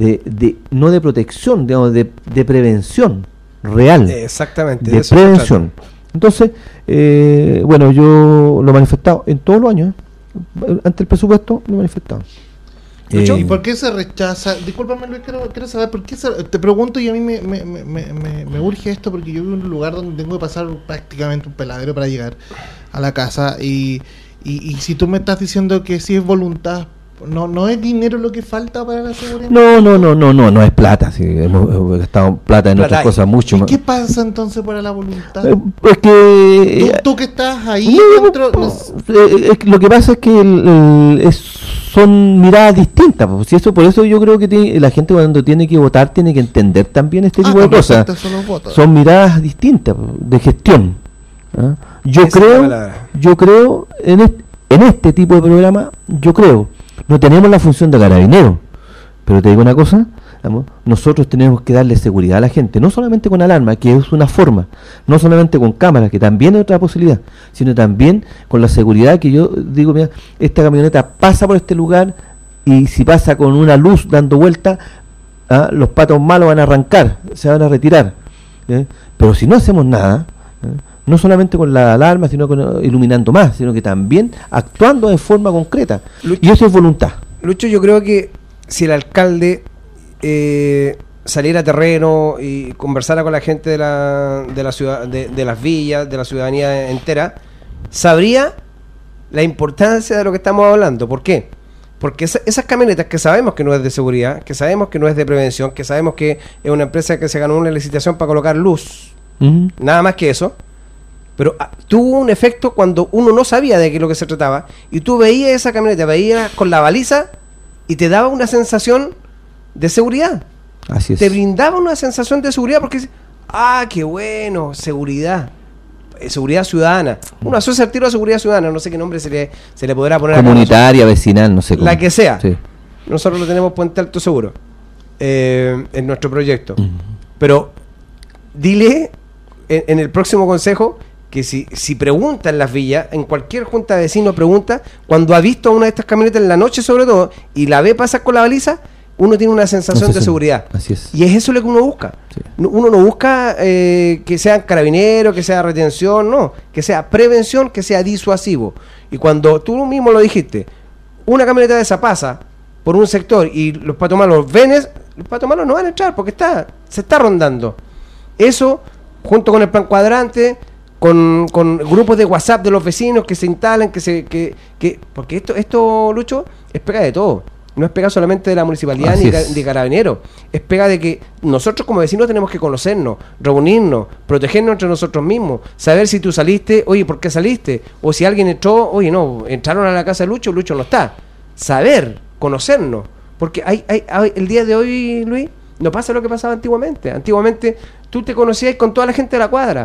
no de protección, digamos, de prevención real. Exactamente. De prevención. Entonces, bueno, yo lo he manifestado en todos los años, ante el presupuesto lo he manifestado. ¿Y por qué se rechaza? Discúlpame, Luis, quiero saber por qué te pregunto, y a mí me urge esto, porque yo vivo en un lugar donde tengo que pasar prácticamente un peladero para llegar a la casa, y si tú me estás diciendo que sí es voluntad, ¿no es dinero lo que falta para la seguridad? No es plata. Sí, hemos gastado plata en otras cosas mucho más. ¿Qué pasa entonces para la voluntad? Pues que tú que estás ahí dentro, lo que pasa es que son miradas distintas. Si eso, por eso yo creo que la gente, cuando tiene que votar, tiene que entender también este tipo de cosas. Son miradas distintas de gestión. Yo creo en este tipo de programa, no tenemos la función de carabinero, pero te digo una cosa, nosotros tenemos que darle seguridad a la gente, no solamente con alarma, que es una forma, no solamente con cámaras, que también es otra posibilidad, sino también con la seguridad que yo digo, mira, esta camioneta pasa por este lugar, y si pasa con una luz dando vuelta, los patos malos van a arrancar, se van a retirar, pero si no hacemos nada, no solamente con la alarma, sino iluminando más, sino que también actuando de forma concreta. Lucho, y eso es voluntad. Lucho, yo creo que si el alcalde saliera a terreno y conversara con la gente de la ciudad, de las villas, de la ciudadanía entera, sabría la importancia de lo que estamos hablando. ¿Por qué? Porque esas camionetas que sabemos que no es de seguridad, que sabemos que no es de prevención, que sabemos que es una empresa que se ganó una licitación para colocar luz, nada más que eso. Pero tuvo un efecto cuando uno no sabía de qué es lo que se trataba, y tú veías esa camioneta, veías con la baliza, y te daba una sensación de seguridad. Así es. Te brindaba una sensación de seguridad, porque qué bueno, seguridad ciudadana. Uno asocia el tiro a seguridad ciudadana, no sé qué nombre se le podrá poner. Comunitaria, vecinal, no sé cómo. La que sea. Sí. Nosotros lo tenemos Puente Alto seguro, en nuestro proyecto. Pero dile en el próximo consejo que si pregunta en las villas, en cualquier junta de vecinos pregunta, cuando ha visto a una de estas camionetas en la noche sobre todo, y la ve pasar con la baliza, uno tiene una sensación de seguridad. Así es. Y es eso lo que uno busca. Sí. Uno no busca que sean carabineros, que sea retención, no, que sea prevención, que sea disuasivo. Y cuando tú mismo lo dijiste, una camioneta de esa pasa por un sector y los patos malos los patos malos no van a entrar porque se está rondando. Eso, junto con el plan cuadrante, con grupos de WhatsApp de los vecinos que se instalan, porque esto, Lucho, es pega de todo. No es pega solamente de la municipalidad ni de carabineros. Es pega de que nosotros como vecinos tenemos que conocernos, reunirnos, protegernos entre nosotros mismos, saber si tú saliste, oye, ¿por qué saliste? O si alguien entró, oye, no, entraron a la casa de Lucho no está. Saber, conocernos. Porque hay el día de hoy, Luis, no pasa lo que pasaba antiguamente. Antiguamente tú te conocías con toda la gente de la cuadra.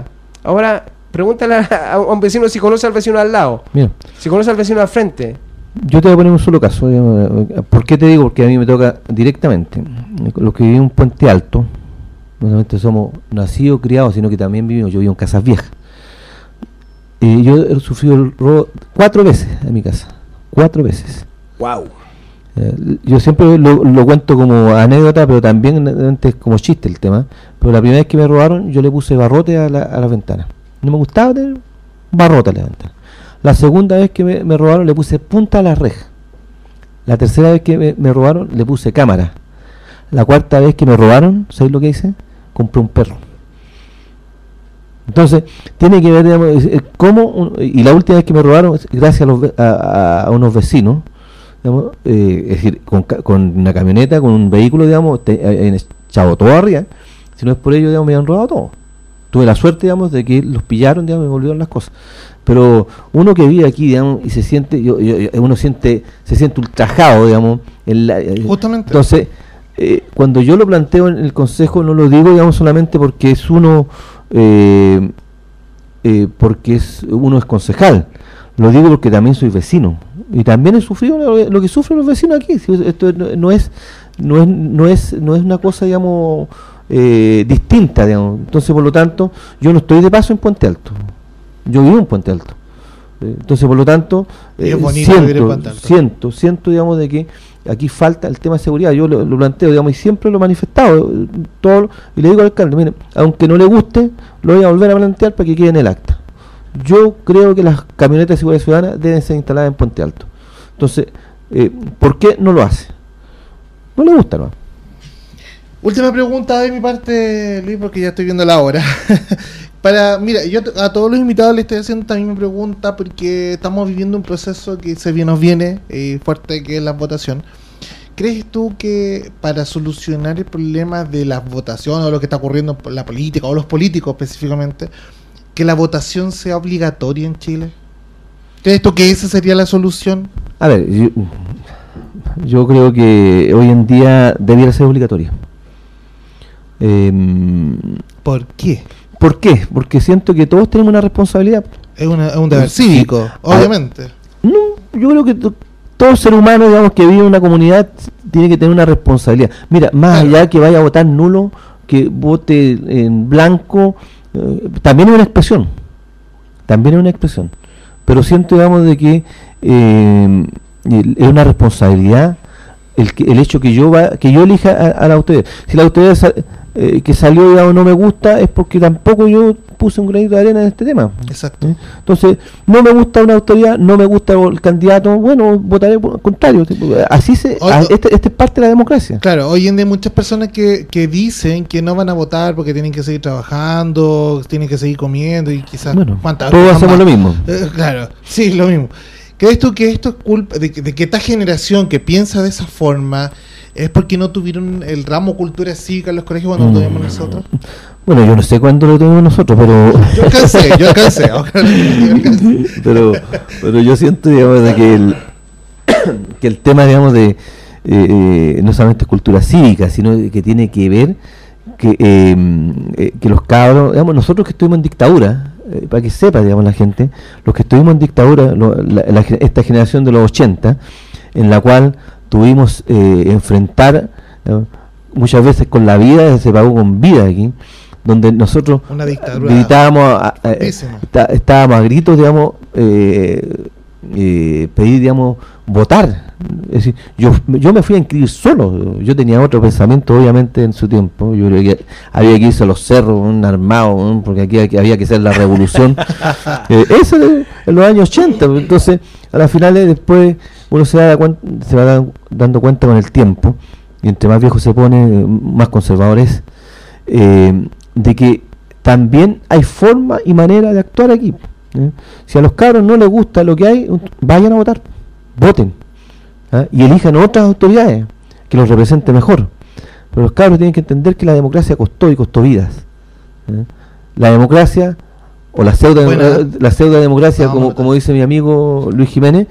Ahora, pregúntale a un vecino si conoce al vecino al lado. Mira, si conoce al vecino al frente. Yo te voy a poner un solo caso. ¿Por qué te digo? Porque a mí me toca directamente. Los que vivimos en Puente Alto, no solamente somos nacidos, criados, sino que también vivimos. Yo vivo en Casas Viejas. Yo he sufrido el robo 4 veces en mi casa. 4 veces. ¡Wow! Yo siempre lo cuento como anécdota, pero también como chiste el tema. Pero la primera vez que me robaron, yo le puse barrote a la ventana. No me gustaba tener barrote a la ventana. La segunda vez que me robaron, le puse punta a la reja. La tercera vez que me robaron, le puse cámara. La cuarta vez que me robaron, ¿sabes lo que hice? Compré un perro. Entonces, tiene que ver, digamos, cómo, y la última vez que me robaron, gracias a unos vecinos, digamos, es decir, con una camioneta, con un vehículo, digamos, echado todo arriba. Si no es por ello, digamos, me han robado todo. Tuve la suerte, digamos, de que los pillaron, digamos, me volvieron las cosas. Pero uno que vive aquí, digamos, y se siente, se siente ultrajado, digamos. Justamente. Entonces, cuando yo lo planteo en el consejo, no lo digo, digamos, solamente porque es uno, uno es concejal. Lo digo porque también soy vecino. Y también he sufrido lo que sufren los vecinos aquí. Esto no es una cosa, digamos, distinta, digamos. Entonces, por lo tanto, yo no estoy de paso en Puente Alto. Yo vivo en Puente Alto. Entonces, por lo tanto, siento, digamos, de que aquí falta el tema de seguridad. Yo lo planteo, digamos, y siempre lo he manifestado. Y le digo al alcalde, mire, aunque no le guste, lo voy a volver a plantear para que quede en el acta. Yo creo que las camionetas de seguridad ciudadana deben ser instaladas en Puente Alto. Entonces, ¿por qué no lo hace? No le gusta, ¿no? Última pregunta de mi parte, Luis, porque ya estoy viendo la hora. Mira, yo a todos los invitados les estoy haciendo también mi pregunta porque estamos viviendo un proceso que nos viene fuerte, que es la votación. ¿Crees tú que para solucionar el problema de las votaciones o lo que está ocurriendo en la política o los políticos específicamente, que la votación sea obligatoria en Chile? ¿Crees tú que esa sería la solución? A ver, yo creo que hoy en día debiera ser obligatoria. ¿Por qué? ¿Por qué? Porque siento que todos tenemos una responsabilidad. Es un deber cívico, obviamente. No, yo creo que todo ser humano, digamos, que vive en una comunidad tiene que tener una responsabilidad. Mira, más allá que vaya a votar nulo, que vote en blanco, también es una expresión. Pero siento, digamos, de que es una responsabilidad el hecho que yo elija a la autoridad. Si la autoridad que salió, digamos, no me gusta, es porque tampoco yo puse un granito de arena en este tema. Exacto. Entonces, no me gusta una autoridad, no me gusta el candidato, bueno, votaré por el contrario. Así esta es parte de la democracia. Claro, hoy en día hay muchas personas que dicen que no van a votar porque tienen que seguir trabajando, tienen que seguir comiendo y quizás... Bueno, todos hacemos lo mismo. Claro, sí, lo mismo. ¿Crees tú que esto es culpa de que esta generación que piensa de esa forma es porque no tuvieron el ramo cultura cívica en los colegios cuando lo tuvimos nosotros? Bueno, yo no sé cuándo lo tuvimos nosotros, pero... Yo alcancé. pero yo siento, digamos, de que el tema, digamos, de no solamente es cultura cívica, sino que tiene que ver que los cabros, digamos, nosotros que estuvimos en dictadura, para que sepa, digamos, la gente, los que estuvimos en dictadura, esta generación de los 80, en la cual tuvimos enfrentar muchas veces con la vida, se pagó con vida aquí, donde nosotros gritábamos, estábamos a gritos, digamos, pedir, digamos, votar. Es decir, yo me fui a inscribir solo. Yo tenía otro pensamiento, obviamente, en su tiempo. Yo creo que había que irse a los cerros, armado, porque aquí había que hacer la revolución. Eso en los años 80. Entonces, a las finales, después uno se va dando cuenta con el tiempo, y entre más viejo se pone, más conservador es, de que también hay forma y manera de actuar aquí. Si a los cabros no les gusta lo que hay, vayan a votar, voten, y elijan otras autoridades que los representen mejor. Pero los cabros tienen que entender que la democracia costó vidas. La democracia o la pseudo democracia, como dice mi amigo Luis Jiménez,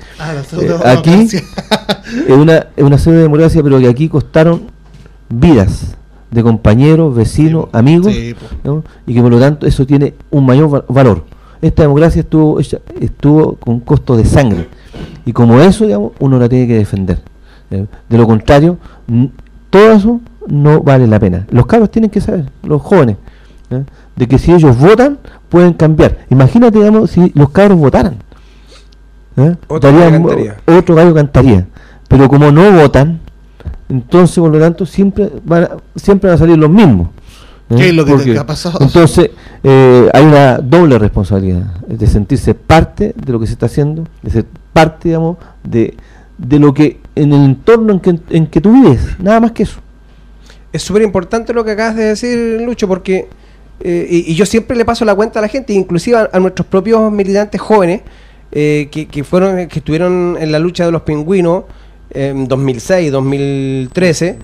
aquí es una pseudo democracia, pero que aquí costaron vidas de compañeros, vecinos, amigos, ¿no? Y que por lo tanto eso tiene un mayor valor. Esta democracia estuvo con costo de sangre, y como eso, digamos, uno la tiene que defender. De lo contrario, todo eso no vale la pena. Los cabros tienen que saber, los jóvenes, de que si ellos votan, pueden cambiar. Imagínate, digamos, si los cabros votaran. Otro gallo cantaría. Pero como no votan, entonces, por lo tanto, siempre van a salir los mismos. ¿Qué es lo que ha pasado? Entonces, hay una doble responsabilidad de sentirse parte de lo que se está haciendo, de ser parte, digamos, de lo que en el entorno en que tú vives, nada más que eso. Es súper importante lo que acabas de decir, Lucho, porque y yo siempre le paso la cuenta a la gente, inclusive a nuestros propios militantes jóvenes que estuvieron en la lucha de los pingüinos en 2006, 2013,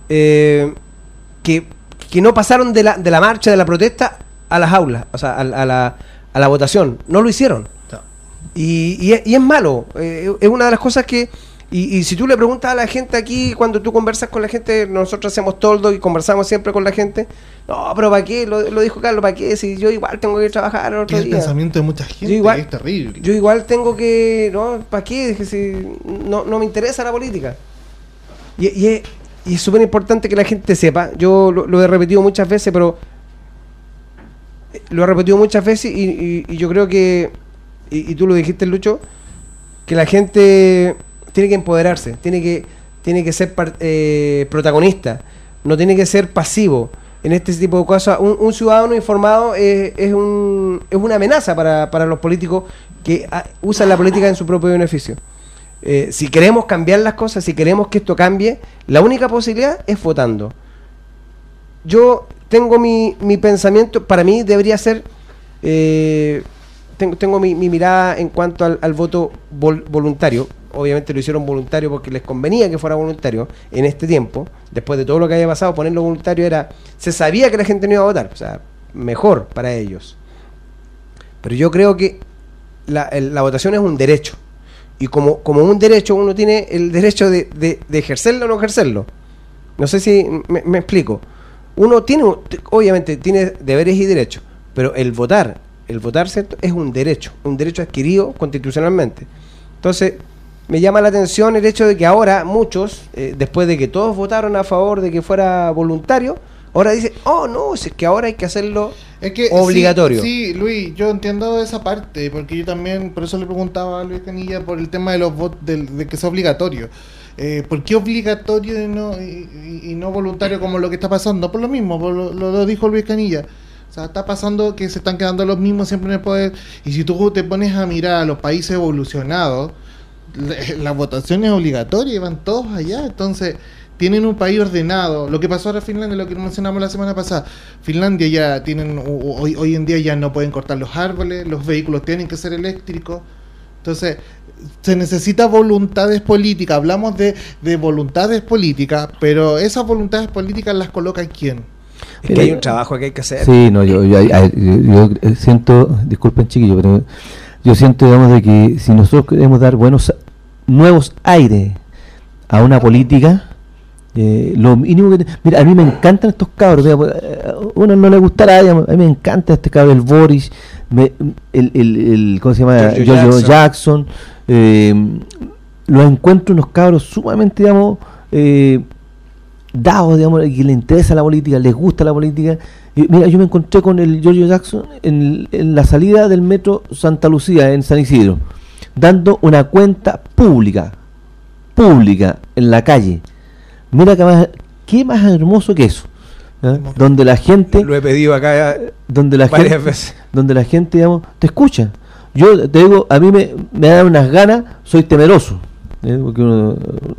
que no pasaron de la marcha, de la protesta a las aulas, o sea, a la votación. No lo hicieron. No. Y es malo. Es una de las cosas que... Y si tú le preguntas a la gente aquí, cuando tú conversas con la gente, nosotros hacemos toldo y conversamos siempre con la gente. No, pero ¿para qué? Lo dijo Carlos, ¿para qué? Si yo igual tengo que trabajar el otro día. Es el pensamiento de mucha gente, es terrible. Yo igual tengo que... ¿No? ¿Para qué? Dije, si no me interesa la política. Y es súper importante que la gente sepa. Yo lo he repetido muchas veces, pero... Lo he repetido muchas veces y yo creo que... Y tú lo dijiste, Lucho, que la gente... tiene que empoderarse, tiene que ser protagonista, no tiene que ser pasivo en este tipo de cosas. Un ciudadano informado es una amenaza para los políticos que usan la política en su propio beneficio. Si queremos cambiar las cosas, si queremos que esto cambie, la única posibilidad es votando. Yo tengo mi pensamiento, para mí debería ser... tengo mi mirada en cuanto al voto voluntario. Obviamente lo hicieron voluntario porque les convenía que fuera voluntario en este tiempo. Después de todo lo que había pasado, ponerlo voluntario se sabía que la gente no iba a votar, o sea, mejor para ellos. Pero yo creo que la votación es un derecho, y como un derecho uno tiene el derecho de ejercerlo o no ejercerlo. No sé si me explico. Uno obviamente tiene deberes y derechos, pero el votar, ¿cierto?, es un derecho adquirido constitucionalmente. Entonces, me llama la atención el hecho de que ahora muchos, después de que todos votaron a favor de que fuera voluntario, ahora dicen, oh no, es que ahora hay que hacerlo obligatorio. Sí, Luis, yo entiendo esa parte, porque yo también, por eso le preguntaba a Luis Canilla por el tema de los votos, de que sea obligatorio. ¿Por qué obligatorio y no voluntario como lo que está pasando? Por lo mismo, lo dijo Luis Canilla. O sea, está pasando que se están quedando los mismos siempre en el poder, y si tú te pones a mirar a los países evolucionados, la votación es obligatoria y van todos allá. Entonces tienen un país ordenado. Lo que pasó ahora en Finlandia, lo que mencionamos la semana pasada, Finlandia ya tienen, hoy en día ya no pueden cortar los árboles, los vehículos tienen que ser eléctricos. Entonces se necesita voluntades políticas. Hablamos de voluntades políticas, pero esas voluntades políticas las coloca ¿quién? Es que hay un trabajo que hay que hacer. Sí, no, yo siento, disculpen chiquillos, pero yo siento, digamos, de que si nosotros queremos dar nuevos aires a una política, lo mínimo que... Mira, a mí me encantan estos cabros, digamos, a uno no le gustará, digamos, a mí me encanta este cabro, el Boris, ¿cómo se llama? Giorgio Jackson, los encuentro unos cabros sumamente, digamos, dados, digamos, que les interesa la política, les gusta la política. Mira, yo me encontré con el Giorgio Jackson en la salida del metro Santa Lucía, en San Isidro, dando una cuenta pública en la calle. Mira qué más hermoso que eso, donde la gente, lo he pedido acá varias veces, donde la gente, digamos, te escucha. Yo te digo, a mí me da unas ganas, soy temeroso, porque uno,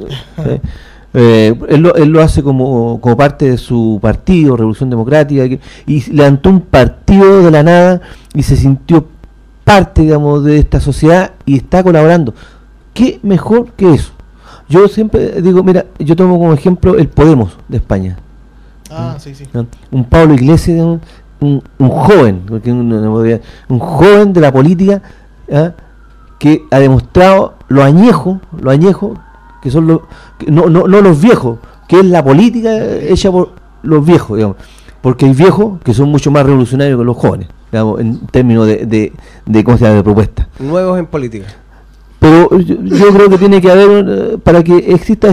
él lo hace como parte de su partido, Revolución Democrática, y levantó un partido de la nada y se sintió parte, digamos, de esta sociedad y está colaborando. ¿Qué mejor que eso? Yo siempre digo, mira, yo tomo como ejemplo el Podemos de España. Sí. Un Pablo Iglesias, un joven, un joven de la política, que ha demostrado lo añejo que son no los viejos, que es la política hecha por los viejos, digamos, porque hay viejos que son mucho más revolucionarios que los jóvenes, digamos, en términos de ¿cómo se llama?, de propuesta. Nuevos en política. Pero yo creo que tiene que haber, para que exista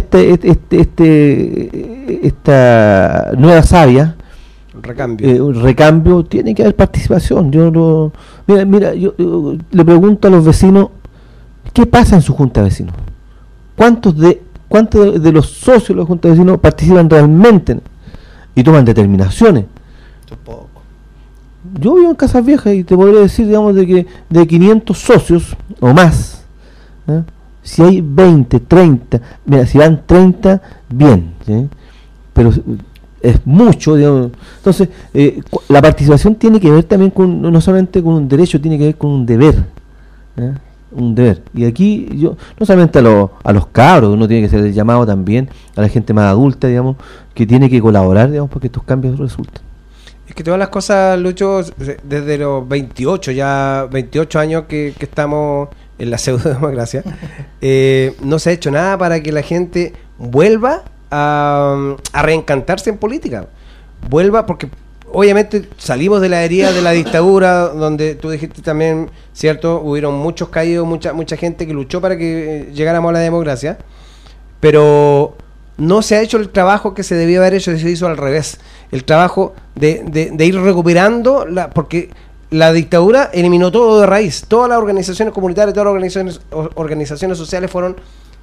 esta nueva savia, recambio, tiene que haber participación. Yo le pregunto a los vecinos, ¿qué pasa en su junta de vecinos? ¿Cuántos de los socios de la junta de vecinos participan realmente y toman determinaciones? Tampoco. Yo vivo en Casas Viejas y te podría decir, digamos, de que de 500 socios o más, si hay 20, 30, mira, si van 30, bien, ¿sí? Pero es mucho, digamos. Entonces, la participación tiene que ver también no solamente con un derecho, tiene que ver con un deber, un deber. Y aquí yo, no solamente a los cabros, uno tiene que ser llamado también a la gente más adulta, digamos, que tiene que colaborar, digamos, para que estos cambios resulten. Es que todas las cosas, Lucho, desde los 28 años que estamos en la pseudodemocracia, no se ha hecho nada para que la gente vuelva a reencantarse en política. Vuelva, porque obviamente salimos de la herida de la dictadura, donde tú dijiste también, cierto, hubieron muchos caídos, mucha gente que luchó para que llegáramos a la democracia, pero no se ha hecho el trabajo que se debía haber hecho, se hizo al revés, el trabajo de ir recuperando, porque la dictadura eliminó todo de raíz, todas las organizaciones comunitarias, todas las organizaciones sociales fueron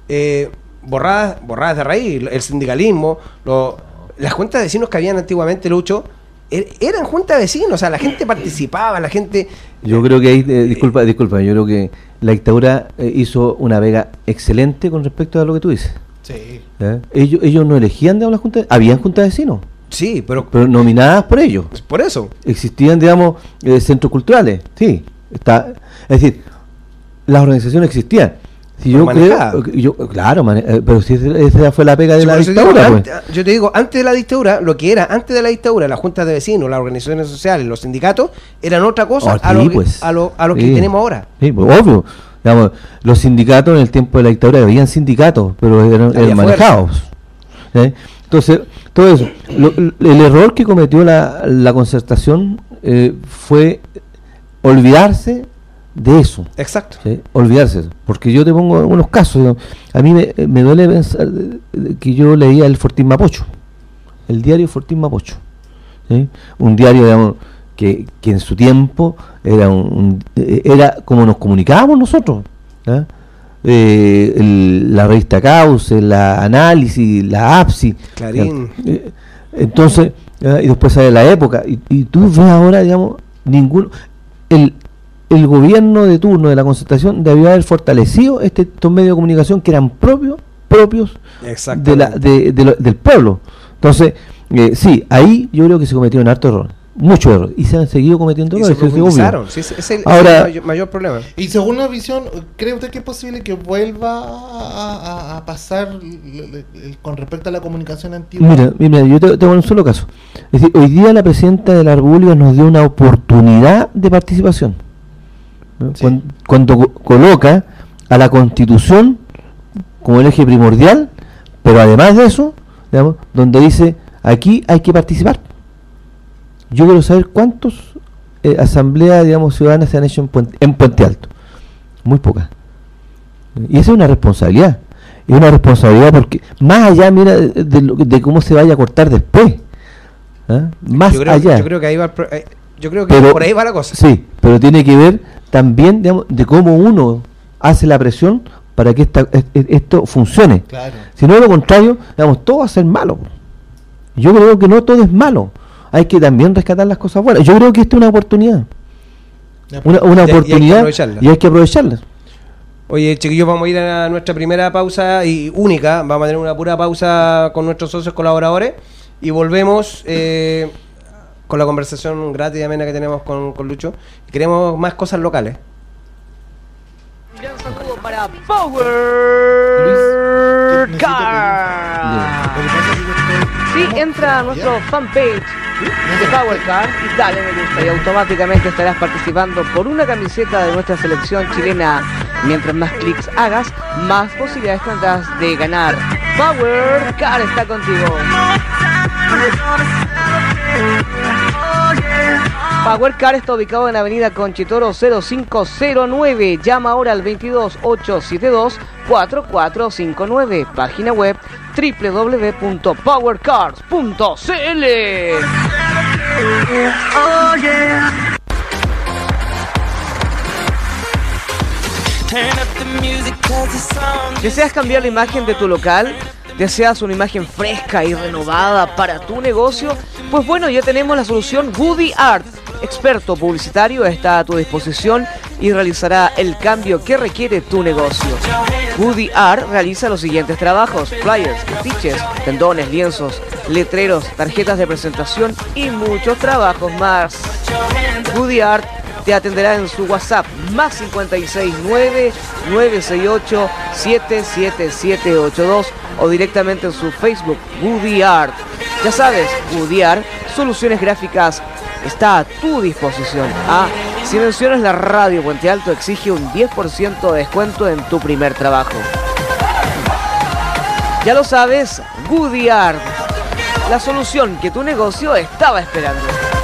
borradas de raíz, el sindicalismo, las juntas de vecinos que habían antiguamente, Lucho, eran juntas de vecinos, o sea, la gente participaba, la gente... Yo creo que ahí, disculpa, yo creo que la dictadura hizo una vega excelente con respecto a lo que tú dices. Sí. Ellos no elegían, digamos, las juntas, habían juntas de vecinos. Sí, pero nominadas por ellos. Por eso. Existían, digamos, centros culturales, sí. Es decir, las organizaciones existían. Si yo creo, claro, pero si esa fue la pega de la dictadura. Yo te digo, antes de la dictadura, lo que era antes de la dictadura, las juntas de vecinos, las organizaciones sociales, los sindicatos, eran otra cosa a lo que tenemos ahora. Sí, pues, obvio. Digamos, los sindicatos en el tiempo de la dictadura habían sindicatos, pero eran manejados. Entonces, todo eso. El error que cometió la concertación fue olvidarse de eso. Exacto. ¿Sí? Olvidarse. Porque yo te pongo algunos casos. Digamos, a mí me duele pensar que yo leía el Fortín Mapocho, el diario Fortín Mapocho. ¿Sí? Un diario, digamos, que en su tiempo era como nos comunicábamos nosotros. La revista Cauce, la Análisis, la APSI, Clarín. Entonces, y después sale La Época, y tú ves ahora, digamos, el gobierno de turno de la Concertación debió haber fortalecido estos medios de comunicación que eran propios del pueblo. Entonces, sí, ahí yo creo que se cometió un harto error, mucho error, y se han seguido cometiendo errores. Sí, es el mayor problema. Y según la visión, ¿cree usted que es posible que vuelva a pasar con respecto a la comunicación antigua? Mira, yo te pongo un solo caso. Es decir, hoy día la presidenta de la República nos dio una oportunidad de participación. Sí. Cuando coloca a la Constitución como el eje primordial, pero además de eso, digamos, donde dice, aquí hay que participar. Yo quiero saber cuántos asambleas, digamos, ciudadanas se han hecho en Puente Alto. Muy pocas. Y esa es una responsabilidad. Es una responsabilidad porque, más allá, mira, de cómo se vaya a cortar después. Más allá. Yo creo que ahí va por ahí va la cosa. Sí, pero tiene que ver también, digamos, de cómo uno hace la presión para que esto funcione. Claro. Si no, lo contrario, digamos, todo va a ser malo. Yo creo que no todo es malo. Hay que también rescatar las cosas buenas. Yo creo que esta es una oportunidad. Una oportunidad y hay que aprovecharla. Oye, chiquillos, vamos a ir a nuestra primera pausa y única. Vamos a tener una pura pausa con nuestros socios colaboradores y volvemos con la conversación gratis y amena que tenemos con Lucho. Queremos más cosas locales. Un saludo para Power Car. Sí, entra a nuestro fanpage de Power Car y dale me gusta y automáticamente estarás participando por una camiseta de nuestra selección chilena. Mientras más clics hagas, más posibilidades tendrás de ganar. Power Car está contigo. Power Car está ubicado en Avenida Conchitoro 0509. Llama ahora al 22-872-4459. Página web www.powercars.cl. ¿Deseas cambiar la imagen de tu local? ¿Deseas una imagen fresca y renovada para tu negocio? Pues bueno, ya tenemos la solución Goody Art. Experto publicitario está a tu disposición y realizará el cambio que requiere tu negocio. Goody Art realiza los siguientes trabajos: flyers, afiches, tendones, lienzos, letreros, tarjetas de presentación y muchos trabajos más. Goody Art te atenderá en su WhatsApp más 569-968-77782 o directamente en su Facebook Goody Art. Ya sabes, Goody Art, soluciones gráficas, está a tu disposición. Si mencionas la radio Puente Alto, exige un 10% de descuento en tu primer trabajo. Ya lo sabes, Goody Art, la solución que tu negocio estaba esperando.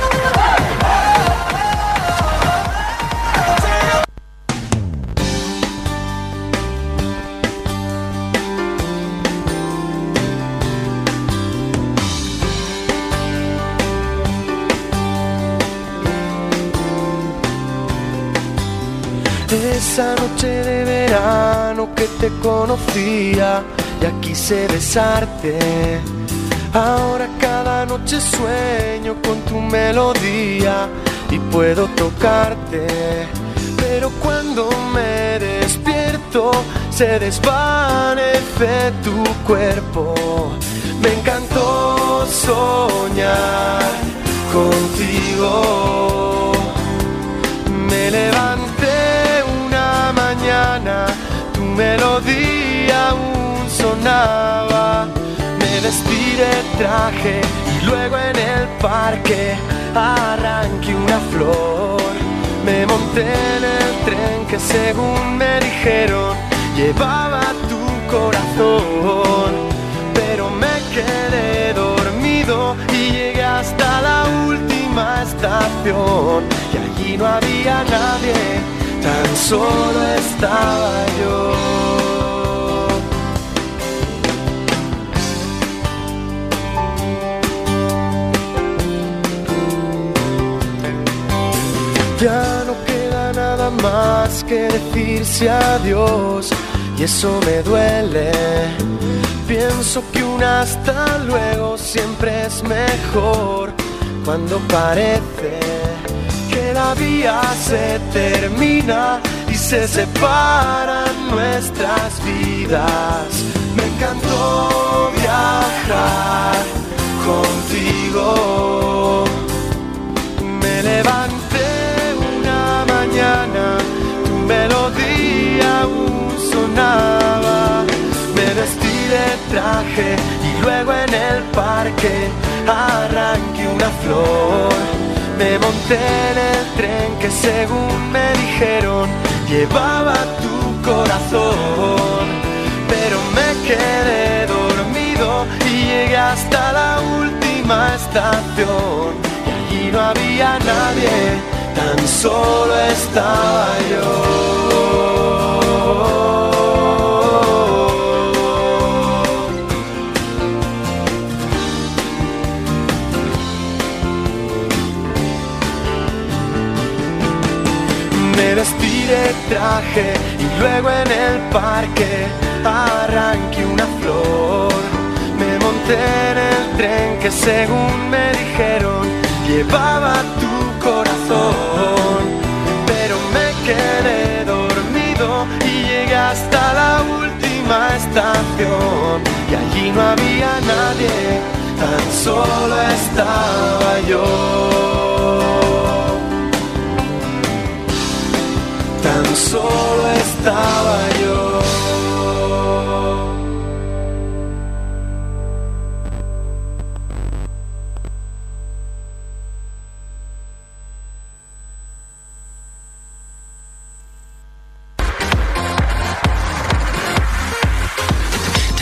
Esa noche de verano que te conocía, ya quise besarte. Ahora cada noche sueño con tu melodía y puedo tocarte. Pero cuando me despierto se desvanece tu cuerpo. Me encantó soñar contigo. Me levanté mañana, tu melodía aún sonaba. Me vestí de traje y luego en el parque arranqué una flor. Me monté en el tren que según me dijeron llevaba tu corazón. Pero me quedé dormido y llegué hasta la última estación y allí no había nadie. Tan solo estaba yo. Ya no queda nada más que decirse adiós y eso me duele. Pienso que un hasta luego siempre es mejor cuando parece que la vía se termina y se separan nuestras vidas. Me encantó viajar contigo. Me levanté una mañana, tu melodía aún sonaba. Me vestí de traje y luego en el parque arranqué una flor. Me monté en el tren que según me dijeron llevaba tu corazón. Pero me quedé dormido y llegué hasta la última estación y allí no había nadie, tan solo estaba yo. Me vestí de traje y luego en el parque arranqué una flor. Me monté en el tren que según me dijeron llevaba tu corazón. Pero me quedé dormido y llegué hasta la última estación y allí no había nadie, tan solo estaba yo. Tan solo estaba yo.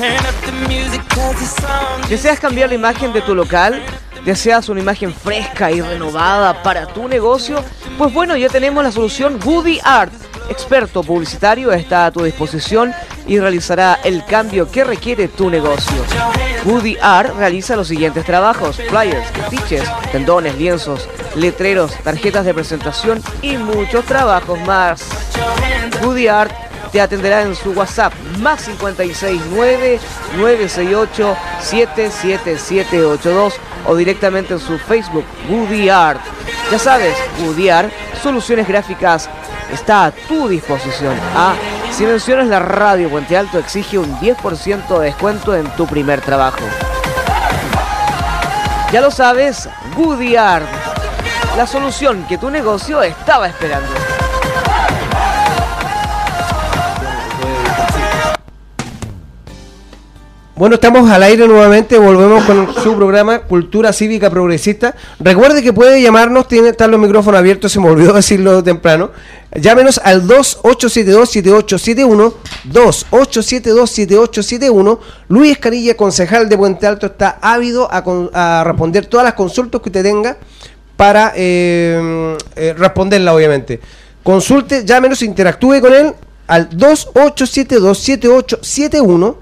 ¿Deseas cambiar la imagen de tu local? ¿Deseas una imagen fresca y renovada para tu negocio? Pues bueno, ya tenemos la solución Goody Art. Experto publicitario está a tu disposición y realizará el cambio que requiere tu negocio. Goody Art realiza los siguientes trabajos: flyers, afiches, tendones, lienzos, letreros, tarjetas de presentación y muchos trabajos más. Goody Art te atenderá en su WhatsApp más 569-968-77782 o directamente en su Facebook Goody Art. Ya sabes, Goody Art, soluciones gráficas, está a tu disposición. Si mencionas la radio Puente Alto, exige un 10% de descuento en tu primer trabajo. Ya lo sabes, Goody Art, la solución que tu negocio estaba esperando. Bueno, estamos al aire nuevamente, volvemos con su programa Cultura Cívica Progresista. Recuerde que puede llamarnos, están los micrófonos abiertos, se me olvidó decirlo temprano. Llámenos al 2872-7871, 2872-7871. Luis Escarilla, concejal de Puente Alto, está ávido a responder todas las consultas que usted tenga para responderla, obviamente. Consulte, llámenos, interactúe con él al 2872-7871.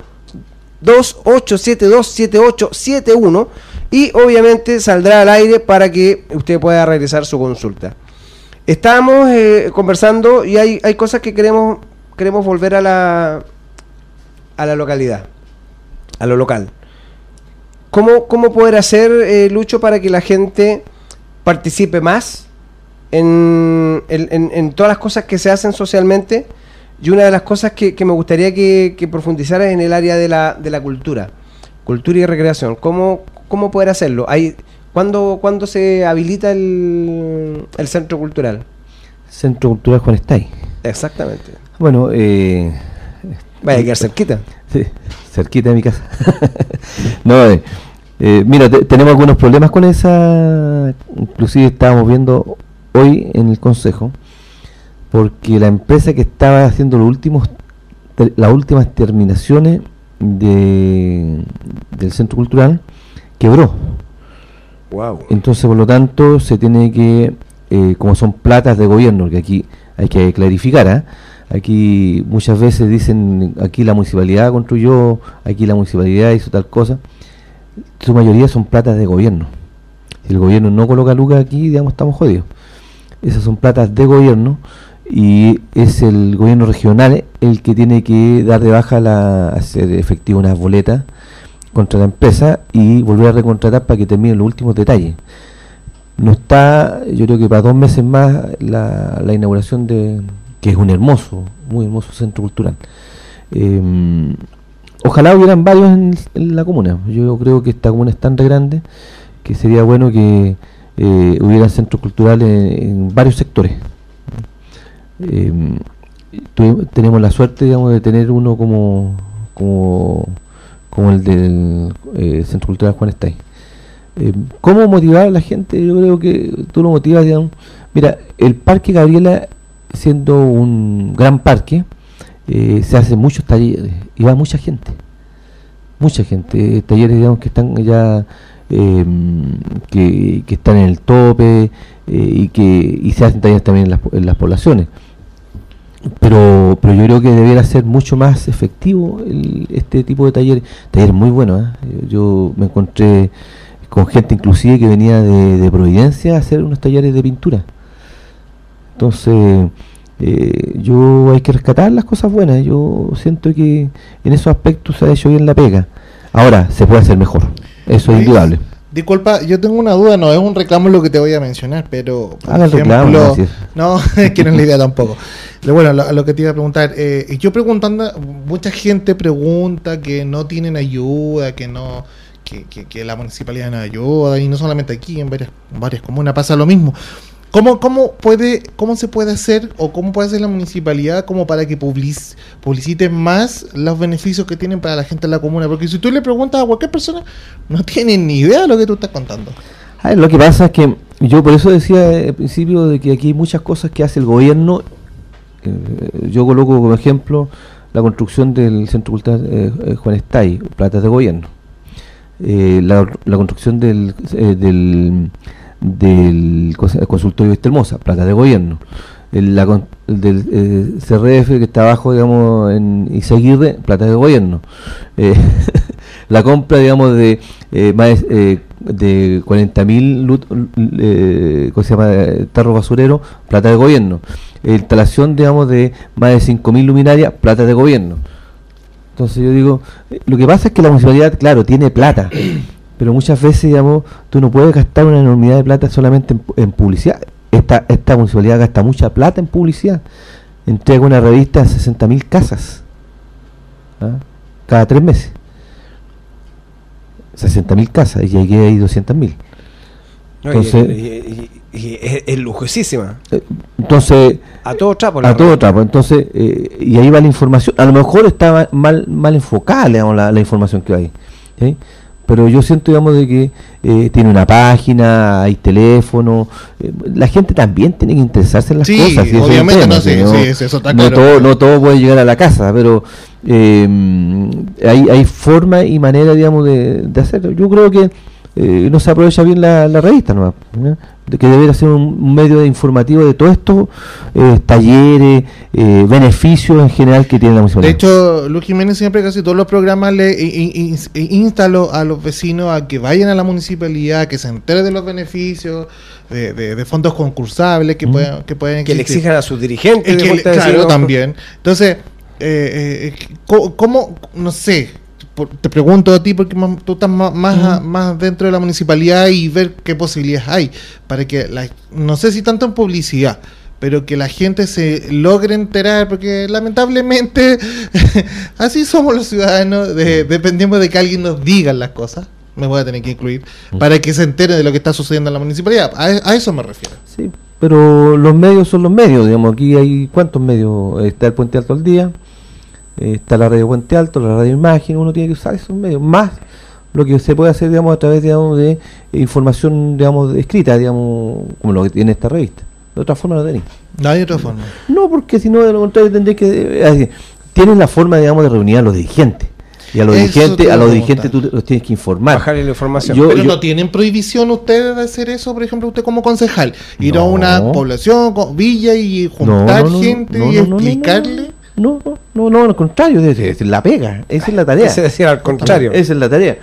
2872-7871 y obviamente saldrá al aire para que usted pueda realizar su consulta. Estamos conversando y hay cosas que queremos volver a la localidad, a lo local. ¿Cómo poder hacer, Lucho, para que la gente participe más en todas las cosas que se hacen socialmente? Y una de las cosas que me gustaría que profundizara es en el área de la cultura y recreación. ¿Cómo poder hacerlo? ¿Cuándo se habilita el Centro Cultural? Centro Cultural Juan Estay. Exactamente. Bueno, vaya a quedar cerquita. Sí, cerquita de mi casa. No, mira, tenemos algunos problemas con esa. Inclusive estábamos viendo hoy en el Consejo, porque la empresa que estaba haciendo las últimas terminaciones del Centro Cultural quebró. Wow. Entonces, por lo tanto, se tiene que, como son platas de gobierno, que aquí hay que clarificar, aquí muchas veces dicen, aquí la municipalidad construyó, aquí la municipalidad hizo tal cosa. Su mayoría son platas de gobierno. Si el gobierno no coloca lucas aquí, digamos, estamos jodidos. Esas son platas de gobierno, y es el gobierno regional el que tiene que dar de baja hacer efectivo unas boletas contra la empresa y volver a recontratar para que terminen los últimos detalles. No está, yo creo que para 2 meses más la inauguración que es un muy hermoso centro cultural. Ojalá hubieran varios en la comuna. Yo creo que esta comuna es tan grande que sería bueno que hubieran centros culturales en varios sectores. Tenemos la suerte, digamos, de tener uno como el del Centro Cultural Juan Estay. ¿Cómo motivar a la gente? Yo creo que tú lo motivas, digamos. Mira, el Parque Gabriela, siendo un gran parque, se hacen muchos talleres y va mucha gente, talleres, digamos, que están ya que están en el tope, y se hacen talleres también en las poblaciones. Pero yo creo que debería ser mucho más efectivo este tipo de talleres muy buenos. Yo me encontré con gente inclusive que venía de Providencia a hacer unos talleres de pintura. Entonces hay que rescatar las cosas buenas. Yo siento que en esos aspectos se ha hecho bien la pega. Ahora se puede hacer mejor, eso es indudable. Disculpa, yo tengo una duda, no es un reclamo lo que te voy a mencionar, pero por ejemplo, reclamo, no, es que no es la idea tampoco. Bueno, lo que te iba a preguntar, yo preguntando, mucha gente pregunta que no tienen ayuda, que la municipalidad no ayuda, y no solamente aquí, en varias comunas pasa lo mismo. ¿Cómo se puede hacer, o cómo puede hacer la municipalidad como para que publicite más los beneficios que tienen para la gente de la comuna? Porque si tú le preguntas a cualquier persona, no tienen ni idea de lo que tú estás contando. Lo que pasa es que yo por eso decía al principio de que aquí hay muchas cosas que hace el gobierno. Yo coloco como ejemplo la construcción del Centro Cultural Juan Estay, plata de gobierno. La construcción del consultorio de Estelmosa, plata de gobierno. Del CRF que está abajo, digamos, en Izaguirre, plata de gobierno. La compra, digamos, de más de 40.000 tarros basureros, plata de gobierno. Instalación, digamos, de más de 5.000 luminarias, plata de gobierno. Entonces yo digo, lo que pasa es que la municipalidad, claro, tiene plata, pero muchas veces, digamos, tú no puedes gastar una enormidad de plata solamente en publicidad. Esta municipalidad gasta mucha plata en publicidad. Entrega una revista a 60.000 casas, ¿ah? Cada 3 meses. 60.000 casas, y llegué ahí 200.000. Entonces, y es lujosísima. Entonces, a todo trapo. Entonces, y ahí va la información. A lo mejor está mal enfocada, digamos, la información que hay, ¿sí? Pero yo siento, digamos, de que tiene una página, hay teléfono, la gente también tiene que interesarse en las cosas. Sí, obviamente, eso está claro. No todo puede llegar a la casa, pero hay forma y manera, digamos, de hacerlo. Yo creo que no se aprovecha bien la revista, ¿no? De que debería ser un medio informativo de todos estos talleres, beneficios en general que tiene la municipalidad. De hecho, Luis Jiménez siempre, casi todos los programas le insta a los vecinos a que vayan a la municipalidad, que se enteren de los beneficios, de fondos concursables que pueden existir. Que le exijan a sus dirigentes. Claro, también. Entonces, ¿cómo? No sé. Te pregunto a ti porque tú estás más dentro de la municipalidad y ver qué posibilidades hay para que no sé si tanto en publicidad, pero que la gente se logre enterar, porque lamentablemente así somos los ciudadanos, dependemos de que alguien nos diga las cosas, me voy a tener que incluir, para que se enteren de lo que está sucediendo en la municipalidad. A eso me refiero. Sí, pero los medios son los medios, digamos, aquí hay ¿cuántos medios? Está el Puente Alto al Día, está la radio Puente Alto, la radio Imagen, uno tiene que usar esos medios, más lo que se puede hacer, digamos, a través, digamos, de información, digamos, escrita, digamos, como lo que tiene esta revista. De otra forma no tenéis. No hay otra forma. No, porque si no, de lo contrario tendréis que... tienen la forma, digamos, de reunir a los dirigentes. Y a los dirigentes tú los tienes que informar. Bajarle la información. Pero no tienen prohibición ustedes de hacer eso, por ejemplo, usted como concejal. Ir a una población, villa y juntar gente y explicarle... No, al contrario, es la pega, esa es la tarea. Ese decía al contrario. Esa es la tarea.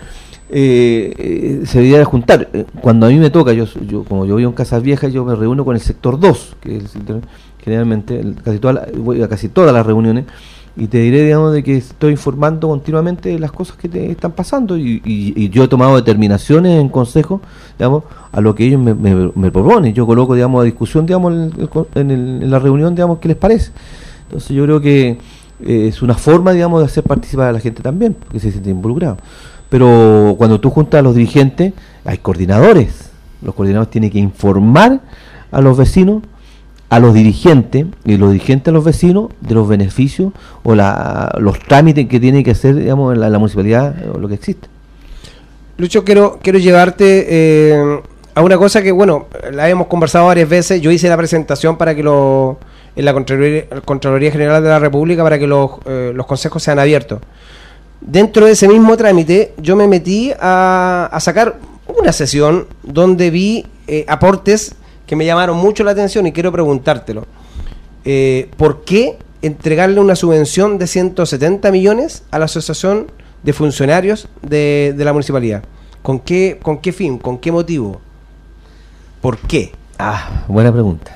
Se debería juntar. Cuando a mí me toca, yo como yo vivo en Casas Viejas, yo me reúno con el sector 2, que es generalmente voy a casi todas las reuniones, y te diré, digamos, de que estoy informando continuamente de las cosas que te están pasando, y yo he tomado determinaciones en consejo, digamos, a lo que ellos me proponen. Yo coloco, digamos, a discusión, digamos, en la reunión, digamos, qué les parece. Entonces yo creo que es una forma, digamos, de hacer participar a la gente también, porque se siente involucrado. Pero cuando tú juntas a los dirigentes, hay coordinadores. Los coordinadores tienen que informar a los vecinos, a los dirigentes, y los dirigentes a los vecinos de los beneficios o los trámites que tiene que hacer, digamos, en la municipalidad o lo que existe. Lucho, quiero llevarte a una cosa que, bueno, la hemos conversado varias veces. Yo hice la presentación para que en la Contraloría General de la República para que los consejos sean abiertos. Dentro de ese mismo trámite yo me metí a sacar una sesión donde vi aportes que me llamaron mucho la atención y quiero preguntártelo. ¿Por qué entregarle una subvención de 170 millones a la Asociación de Funcionarios de la Municipalidad? ¿Con qué fin? ¿Con qué motivo? ¿Por qué? Buena pregunta.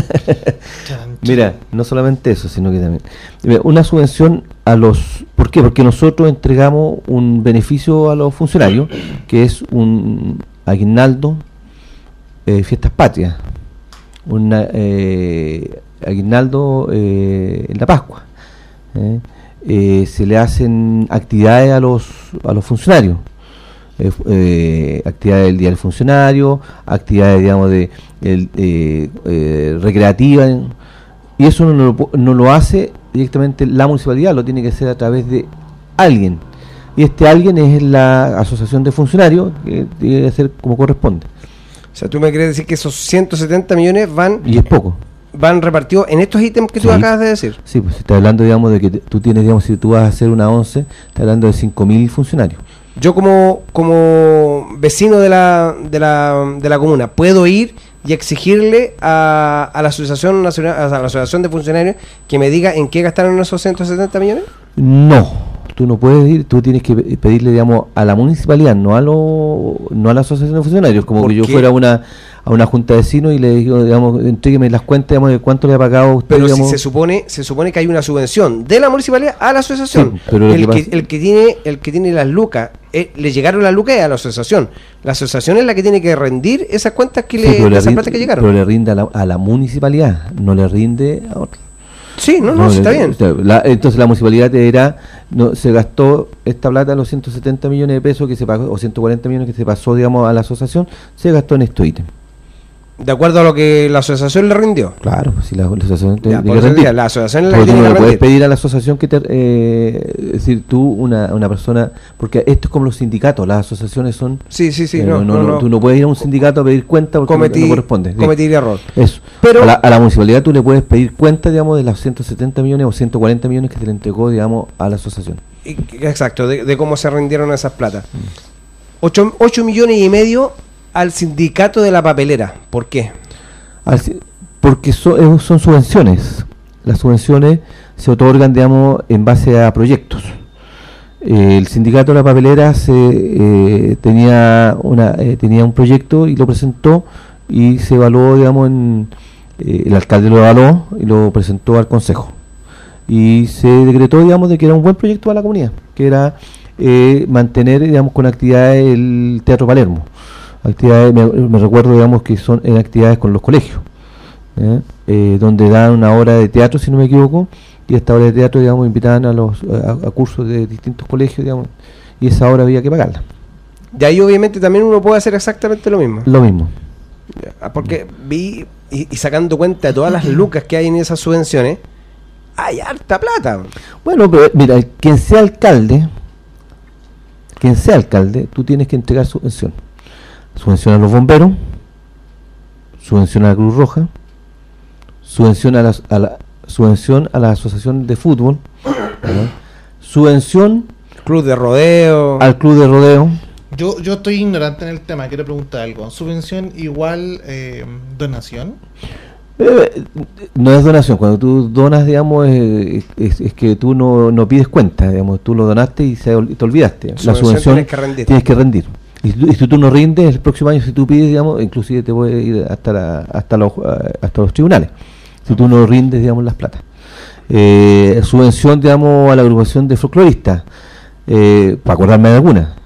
Mira, no solamente eso, sino que también una subvención ¿por qué? Porque nosotros entregamos un beneficio a los funcionarios, que es un aguinaldo, fiestas patrias, un aguinaldo en la Pascua. Se le hacen actividades a los funcionarios. Actividades del Día del Funcionario, actividades, digamos, recreativas, y eso no lo hace directamente la municipalidad, lo tiene que hacer a través de alguien, y este alguien es la Asociación de Funcionarios, que tiene que hacer como corresponde. O sea, tú me quieres decir que esos 170 millones van... Y es poco. van repartidos en estos ítems que tú acabas de decir. Sí, pues está hablando, digamos, de que tú tienes, digamos, si tú vas a hacer una 11, está hablando de 5.000 funcionarios. Yo como vecino de la comuna, ¿puedo ir y exigirle a la Asociación Nacional, a la Asociación de Funcionarios, que me diga en qué gastaron esos 170 millones? No, tú no puedes ir, tú tienes que pedirle, digamos, a la municipalidad, no a la Asociación de Funcionarios, como que yo fuera a una junta de vecinos y le digo, digamos, entrégueme las cuentas, digamos, de cuánto le ha pagado a usted. Pero digamos, si se supone que hay una subvención de la municipalidad a la asociación. Sí, pero el que tiene las lucas, le llegaron las lucas a la asociación. La asociación es la que tiene que rendir esas cuentas esas plata que llegaron. Pero le rinde a la municipalidad, no le rinde a otra. Sí, no, está bien. Entonces la municipalidad te dirá, se gastó esta plata, los 170 millones de pesos que se pagó, o 140 millones que se pasó, digamos, a la asociación, se gastó en estos ítems. De acuerdo a lo que la asociación le rindió. Claro, si la asociación tiene que rendir. La asociación es la que tiene que rendir. Puedes pedir a la asociación que es decir, tú, una persona, porque esto es como los sindicatos, las asociaciones son... Sí, no. Tú no puedes ir a un sindicato a pedir cuenta porque no corresponde. Cometí error. Eso. Pero a la municipalidad tú le puedes pedir cuenta, digamos, de los 170 millones o 140 millones que te le entregó, digamos, a la asociación. Exacto, de cómo se rindieron esas platas. 8 millones y medio al sindicato de la papelera. ¿Por qué? Porque son subvenciones. Las subvenciones se otorgan, digamos, en base a proyectos. El sindicato de la papelera tenía un proyecto y lo presentó y se evaluó, digamos, el alcalde lo evaluó y lo presentó al consejo. Y se decretó, digamos, de que era un buen proyecto para la comunidad, que era mantener, digamos, con actividades el Teatro Palermo. Actividades, me recuerdo, digamos, que son en actividades con los colegios, donde dan una hora de teatro, si no me equivoco, y esta hora de teatro, digamos, invitaban a cursos de distintos colegios, digamos, y esa hora había que pagarla. Y ahí obviamente también uno puede hacer exactamente lo mismo. Lo mismo. Porque vi, y sacando cuenta de todas las lucas que hay en esas subvenciones, hay harta plata. Bueno, pero mira, quien sea alcalde, tú tienes que entregar subvención. Subvención a los bomberos, subvención a la Cruz Roja, subvención a la asociación de fútbol, subvención club de rodeo, al club de rodeo. Yo estoy ignorante en el tema, quiero preguntar algo. ¿Subvención igual donación? No es donación, cuando tú donas, digamos, es que tú no pides cuenta, digamos, tú lo donaste y te olvidaste. La subvención tienes que rendir. Y si tú no rindes, el próximo año, si tú pides, digamos, inclusive te puede ir hasta los tribunales, si tú no rindes, digamos, las platas. Subvención, digamos, a la agrupación de folcloristas, para acordarme de alguna.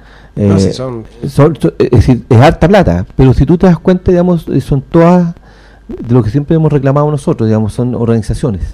Es decir, es harta plata, pero si tú te das cuenta, digamos, son todas de lo que siempre hemos reclamado nosotros, digamos, son organizaciones.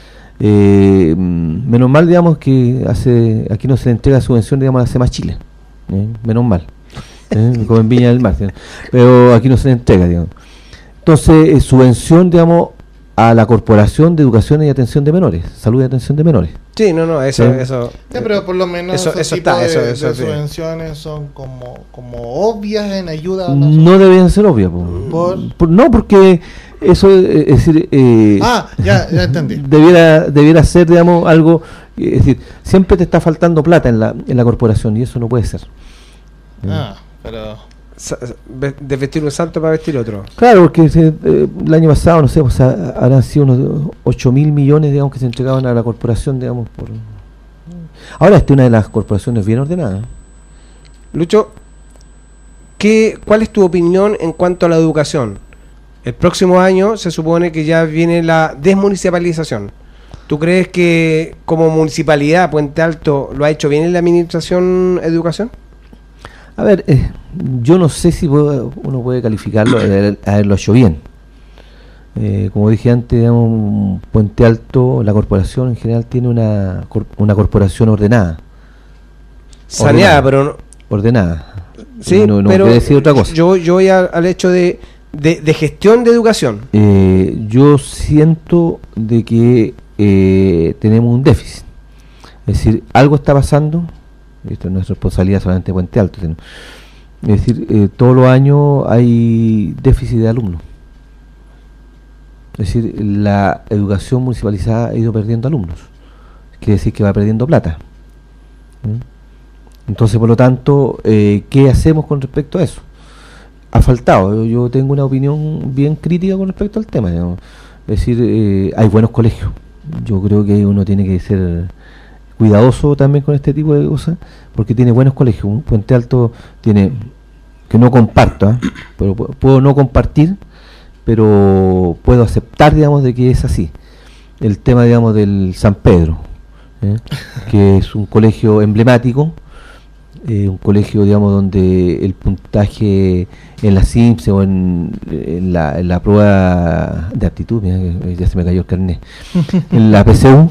Menos mal, digamos, que aquí no se le entrega subvención, digamos, a la SEMA Chile. Menos mal. Como en Viña del Mar, ¿sí? Pero aquí no se le entrega, digamos. Entonces, subvención, digamos, a la Corporación de Educación y Atención de Menores, Salud y Atención de Menores. Sí, eso. Pero por lo menos eso subvenciones son como obvias en ayuda a no deben ser obvias, no, porque eso es decir, ya entendí. Debiera ser, digamos, algo, es decir, siempre te está faltando plata en la corporación y eso no puede ser. Pero desvestir un santo para vestir otro. Claro, porque el año pasado, no sé, habrán sido unos 8.000 millones, digamos, que se entregaban a la corporación, digamos, ahora esta es una de las corporaciones bien ordenadas. Lucho, ¿cuál es tu opinión en cuanto a la educación? El próximo año se supone que ya viene la desmunicipalización. ¿Tú crees que como municipalidad Puente Alto lo ha hecho bien en la administración educación? A ver, yo no sé si uno puede calificarlo de haberlo hecho bien. Como dije antes, digamos, Puente Alto, la corporación en general tiene una corporación ordenada. Saneada, pero no. Ordenada. Sí, no pero quiere decir otra cosa. Yo voy al hecho de gestión de educación. Yo siento de que tenemos un déficit. Es decir, algo está pasando. Esto no es responsabilidad solamente de Puente Alto. Es decir, todos los años hay déficit de alumnos. Es decir, la educación municipalizada ha ido perdiendo alumnos. Quiere decir que va perdiendo plata. Entonces, por lo tanto, ¿qué hacemos con respecto a eso? Ha faltado. Yo tengo una opinión bien crítica con respecto al tema, digamos. Es decir, hay buenos colegios. Yo creo que uno tiene que ser cuidadoso también con este tipo de cosas, porque tiene buenos colegios. Puente Alto tiene, que no comparto, pero puedo no compartir, pero puedo aceptar, digamos, de que es así. El tema, digamos, del San Pedro, que es un colegio emblemático, un colegio, digamos, donde el puntaje en la SIMS o en la prueba de aptitud, mira, ya se me cayó el carnet, en la PCU,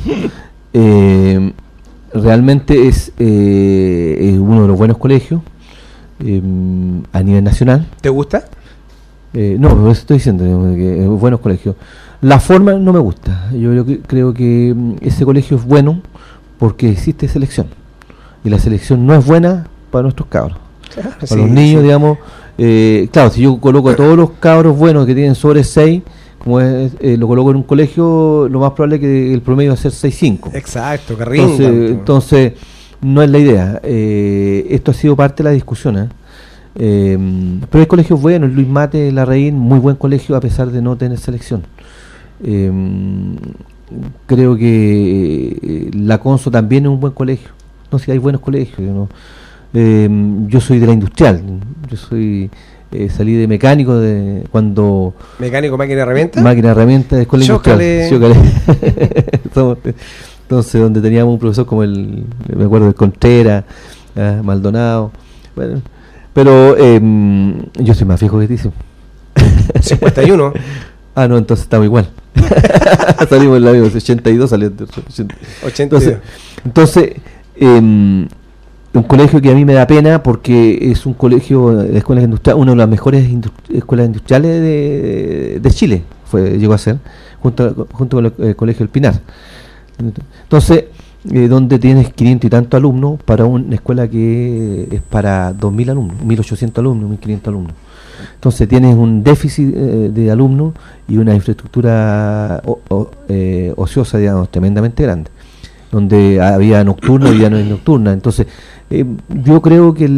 realmente es uno de los buenos colegios a nivel nacional. ¿Te gusta? No, pero eso estoy diciendo, digamos, que buenos colegios. La forma no me gusta. Yo creo que ese colegio es bueno porque existe selección. Y la selección no es buena para nuestros cabros. Claro, para los niños, digamos. Claro, si yo coloco a todos los cabros buenos que tienen sobre 6, como lo coloco en un colegio, lo más probable es que el promedio va a ser 6.5. Exacto, que entonces, no es la idea. Esto ha sido parte de la discusión, pero hay colegios buenos. Luis Mate, Larraín, muy buen colegio a pesar de no tener selección. Creo que la Conso también es un buen colegio. No sé, hay buenos colegios, ¿no? Yo soy de la industrial. Yo soy salí de mecánico cuando mecánico, máquina herramienta de escuela industrial. Entonces, donde teníamos un profesor como me acuerdo de Contreras, Maldonado, bueno, pero yo soy más viejo que ti. 51. No, entonces estamos igual. Salimos en la misma, 82 salió. 82. Entonces un colegio que a mí me da pena porque es un colegio de escuelas industriales, una de las mejores escuelas industriales de Chile, llegó a ser, junto con el Colegio El Pinar. Entonces, donde tienes 500 y tantos alumnos para una escuela que es para 2.000 alumnos, 1.800 alumnos, 1.500 alumnos. Entonces tienes un déficit de alumnos y una infraestructura ociosa, digamos, tremendamente grande, donde había nocturna y ya no hay nocturna. Entonces yo creo que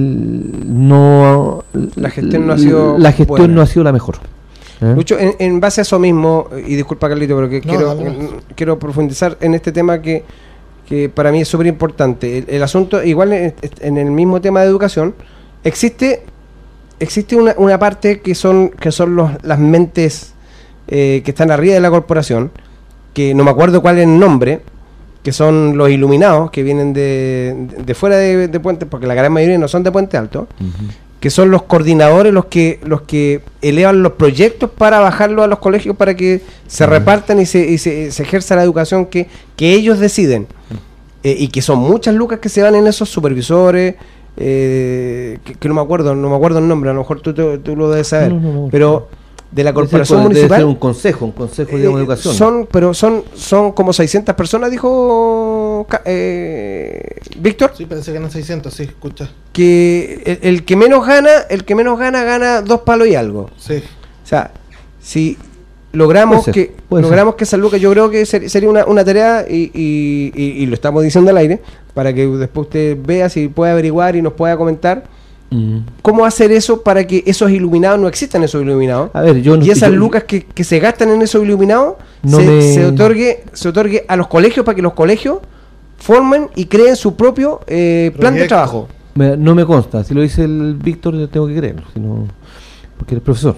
la gestión no ha sido no ha sido la mejor. Lucho, en base a eso mismo, y disculpa Carlito, pero que quiero profundizar en este tema que para mí es súper importante. El asunto, igual en el mismo tema de educación, existe una parte que son las mentes que están arriba de la corporación, que no me acuerdo cuál es el nombre, que son los iluminados, que vienen de fuera de Puente, porque la gran mayoría no son de Puente Alto, que son los coordinadores, los que elevan los proyectos para bajarlos a los colegios para que se repartan y se ejerza la educación que ellos deciden, y que son muchas lucas que se van en esos supervisores, que no me acuerdo el nombre, a lo mejor tú lo debes saber, pero de la corporación municipal debe ser un consejo digamos, de educación. Son como 600 personas, dijo Víctor. Sí, parece que eran 600, sí, escucha. Que el que menos gana 2 palos y algo. Sí. O sea, si logramos que esa lucas, yo creo que sería una tarea y lo estamos diciendo al aire para que después usted vea si puede averiguar y nos pueda comentar cómo hacer eso para que esos iluminados no existan, esos iluminados. A ver, esas lucas que se gastan en esos iluminados se otorgue a los colegios para que los colegios formen y creen su propio plan de trabajo. No me consta, si lo dice el Víctor yo tengo que creerlo, porque eres profesor.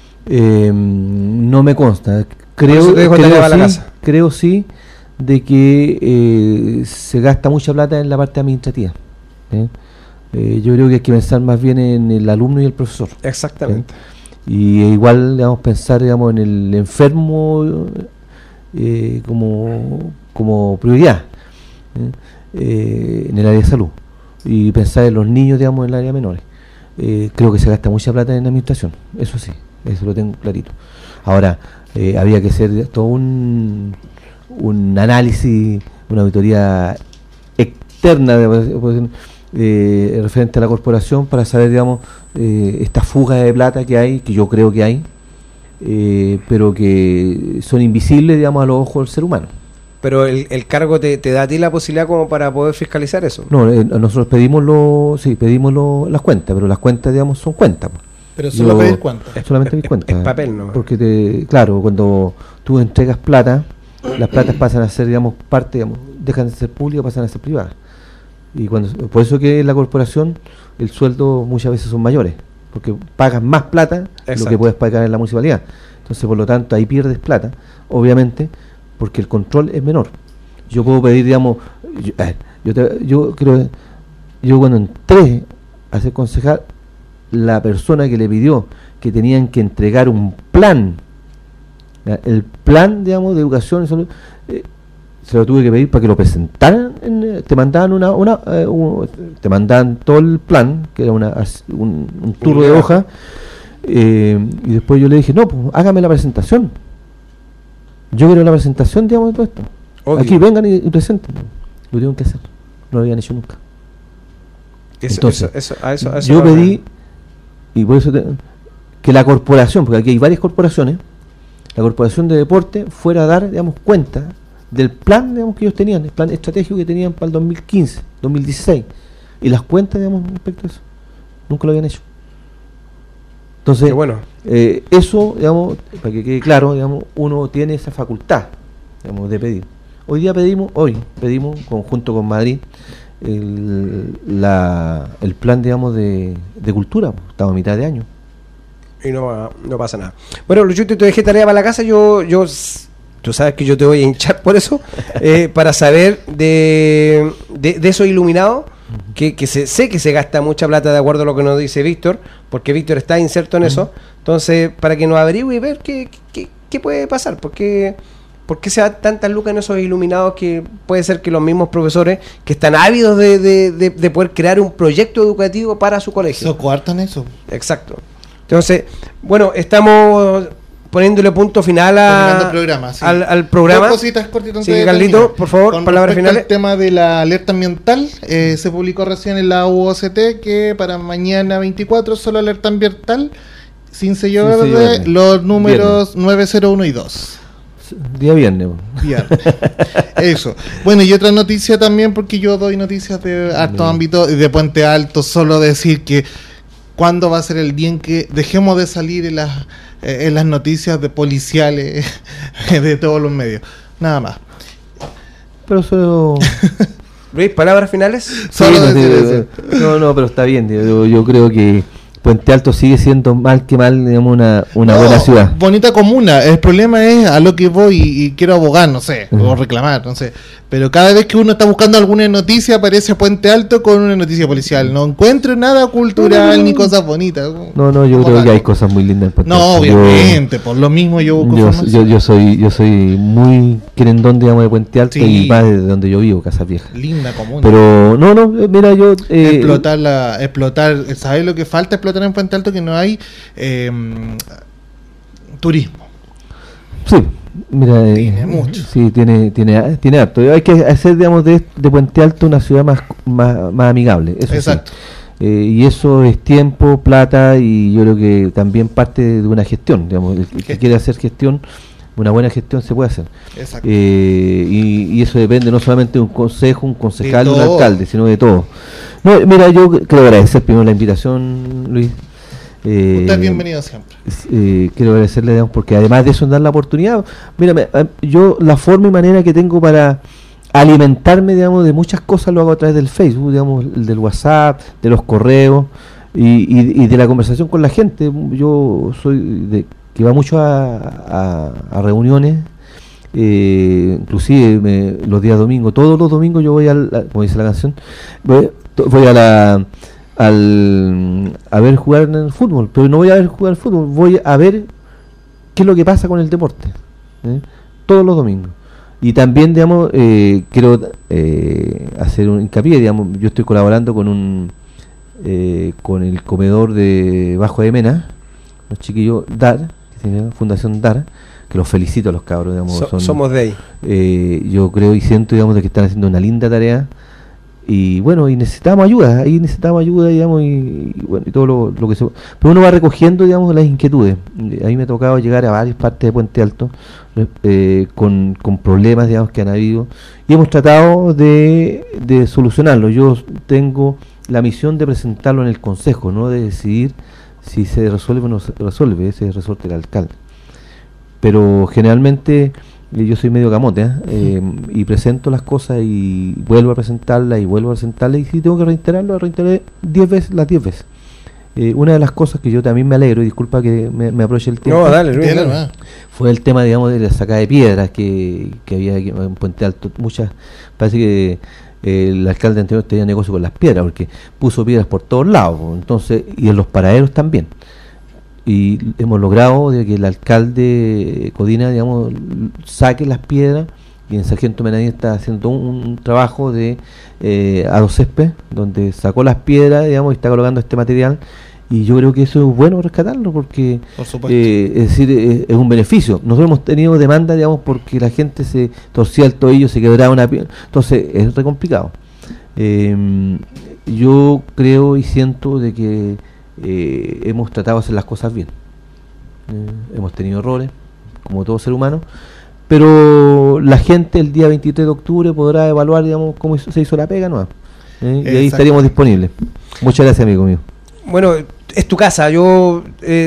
No me consta. Creo sí de que se gasta mucha plata en la parte administrativa. Yo creo que hay que pensar más bien en el alumno y el profesor. Exactamente. Y igual, digamos, pensar, digamos, en el enfermo como prioridad en el área de salud, y pensar en los niños, digamos, en el área menores. Creo que se gasta mucha plata en administración, eso sí, eso lo tengo clarito. Ahora, había que hacer todo un análisis, una auditoría externa referente a la corporación para saber, digamos, esta fuga de plata que hay, que yo creo que hay, pero que son invisibles, digamos, a los ojos del ser humano. Pero el cargo te da a ti la posibilidad como para poder fiscalizar eso. No, nosotros pedimos las cuentas, pero las cuentas, digamos, son cuentas. Pero solo pedir cuentas. Solamente pedir cuentas. Es papel, ¿no? Porque claro, cuando tú entregas plata, las platas pasan a ser, digamos, parte, digamos, dejan de ser públicas, pasan a ser privadas. Y por eso que en la corporación el sueldo muchas veces son mayores, porque pagas más plata de lo que puedes pagar en la municipalidad. Entonces, por lo tanto, ahí pierdes plata, obviamente, porque el control es menor. Yo puedo pedir, digamos, yo cuando entré a ser concejal, la persona que le pidió que tenían que entregar un plan, el plan, digamos, de educación y salud, se lo tuve que pedir para que lo presentaran. Te mandaban te mandaban todo el plan, que era un turro de hoja, y después yo le dije, no, pues hágame la presentación. Yo quiero la presentación, digamos, de todo esto. Obvio. Aquí vengan y presenten. Lo tienen que hacer. No lo habían hecho nunca. Entonces, yo pedí, y por eso que la corporación, porque aquí hay varias corporaciones, la corporación de deporte fuera a dar, digamos, cuenta del plan, digamos, que ellos tenían, el plan estratégico que tenían para el 2015, 2016, y las cuentas, digamos, respecto a eso. Nunca lo habían hecho. Entonces, bueno. Eso, digamos, para que quede claro, digamos, uno tiene esa facultad, digamos, de pedir. Hoy pedimos, conjunto con Madrid, el plan, digamos, de cultura. Estamos a mitad de año. Y no pasa nada. Bueno, Luchito, te dejé tarea para la casa. Tú sabes que yo te voy a hinchar por eso, para saber de esos iluminados, que sé que se gasta mucha plata, de acuerdo a lo que nos dice Víctor, porque Víctor está inserto en eso. Entonces, para que nos averigüe y ver qué puede pasar, ¿por qué se da tantas lucas en esos iluminados? Que puede ser que los mismos profesores que están ávidos de poder crear un proyecto educativo para su colegio se coartan eso. Exacto. Entonces, bueno, estamos poniéndole punto final al programa. Dos cositas cortitas. Sí, Carlito, por favor, con palabras finales. El tema de la alerta ambiental, se publicó recién en la UOCT que para mañana 24 solo alerta ambiental, sin sello verde, los números viernes. 901 y 2. Día viernes. Eso. Bueno, y otra noticia también, porque yo doy noticias de harto ámbito, de Puente Alto, solo decir que ¿cuándo va a ser el día en que dejemos de salir en las noticias de policiales de todos los medios? Nada más. Pero solo... Luis, ¿palabras finales? Solo no, pero está bien. Yo creo que Puente Alto sigue siendo mal que mal, digamos, una buena ciudad. Bonita comuna. El problema es a lo que voy y quiero abogar, no sé, o reclamar, no sé. Pero cada vez que uno está buscando alguna noticia, aparece Puente Alto con una noticia policial. No encuentro nada cultural ni cosas bonitas. No, yo creo que hay cosas muy lindas en Puente Alto. No, obviamente, por lo mismo yo busco yo soy muy querendón, digamos, de Puente Alto, y más de donde yo vivo, Casas Viejas. Linda comuna. Pero, mira, yo... explotar, ¿sabes lo que falta explotar en Puente Alto? Que no hay turismo. Sí. Mira, tiene mucho. Sí, tiene harto. Hay que hacer, digamos, de Puente Alto una ciudad más amigable. Eso. Exacto. Sí. Y eso es tiempo, plata, y yo creo que también parte de una gestión. Digamos, el que quiere hacer gestión, una buena gestión se puede hacer. Exacto. Y eso depende no solamente de un consejo, un concejal, de un alcalde, sino de todo. No, mira, yo quiero agradecer primero la invitación, Luis. Usted es bienvenido siempre. Quiero agradecerle, digamos, porque además de eso, dar la oportunidad. Mira, yo la forma y manera que tengo para alimentarme, digamos, de muchas cosas lo hago a través del Facebook, digamos, del WhatsApp, de los correos y de la conversación con la gente. Yo soy que va mucho a reuniones, inclusive los días domingos, todos los domingos yo voy como dice la canción, voy a ver jugar en el fútbol, pero no voy a ver jugar al fútbol, voy a ver qué es lo que pasa con el deporte, todos los domingos. Y también, digamos, quiero hacer un hincapié, digamos, yo estoy colaborando con el comedor de Bajo de Mena, los chiquillos DAR, que tiene Fundación DAR, que los felicito a los cabros, digamos, somos de ahí. Yo creo y siento, digamos, de que están haciendo una linda tarea. y bueno, y necesitamos ayuda, digamos, y bueno, y todo lo que se... Pero uno va recogiendo, digamos, las inquietudes. A mí me ha tocado llegar a varias partes de Puente Alto con problemas, digamos, que han habido, y hemos tratado de solucionarlo. Yo tengo la misión de presentarlo en el Consejo, no de decidir si se resuelve o no se resuelve, ese es resorte del alcalde. Pero generalmente yo soy medio camote, y presento las cosas y vuelvo a presentarlas y si tengo que reiterarlo, lo reiteraré 10 veces, las 10 veces. Una de las cosas que yo también me alegro, y disculpa que me aproveche el tiempo, fue el tema, digamos, de la sacada de piedras que había aquí en Puente Alto. Parece que el alcalde anterior tenía negocio con las piedras, porque puso piedras por todos lados, entonces, y en los paraderos también. Y hemos logrado de que el alcalde Codina, digamos, saque las piedras, y en Sargento Menadín está haciendo un trabajo de adocésped, donde sacó las piedras, digamos, y está colocando este material, y yo creo que eso es bueno rescatarlo, porque es decir, es un beneficio. Nosotros hemos tenido demanda, digamos, porque la gente se torcía el tobillo, se quebraba una piedra, entonces es re complicado. Yo creo y siento de que hemos tratado de hacer las cosas bien. Hemos tenido errores, como todo ser humano, pero la gente el día 23 de octubre podrá evaluar, digamos, cómo se hizo la pega, ¿no? Y ahí estaríamos disponibles. Muchas gracias, amigo mío. Bueno, es tu casa. Yo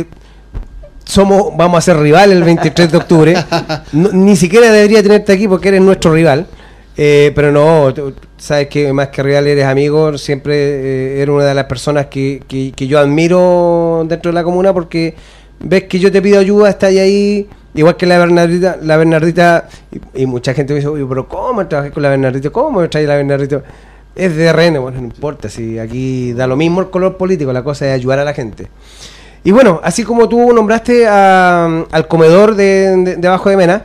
vamos a ser rival el 23 de octubre. Ni siquiera debería tenerte aquí porque eres nuestro rival. Pero no, sabes que más que rival eres amigo. Siempre eres una de las personas que yo admiro dentro de la comuna, porque ves que yo te pido ayuda, estás ahí, igual que la Bernardita, y mucha gente me dice, oye, pero ¿cómo trabajé con la Bernardita? ¿Cómo me trae la Bernardita? Es de RN, bueno, no importa, si aquí da lo mismo el color político, la cosa es ayudar a la gente. Y bueno, así como tú nombraste al comedor de abajo de Mena,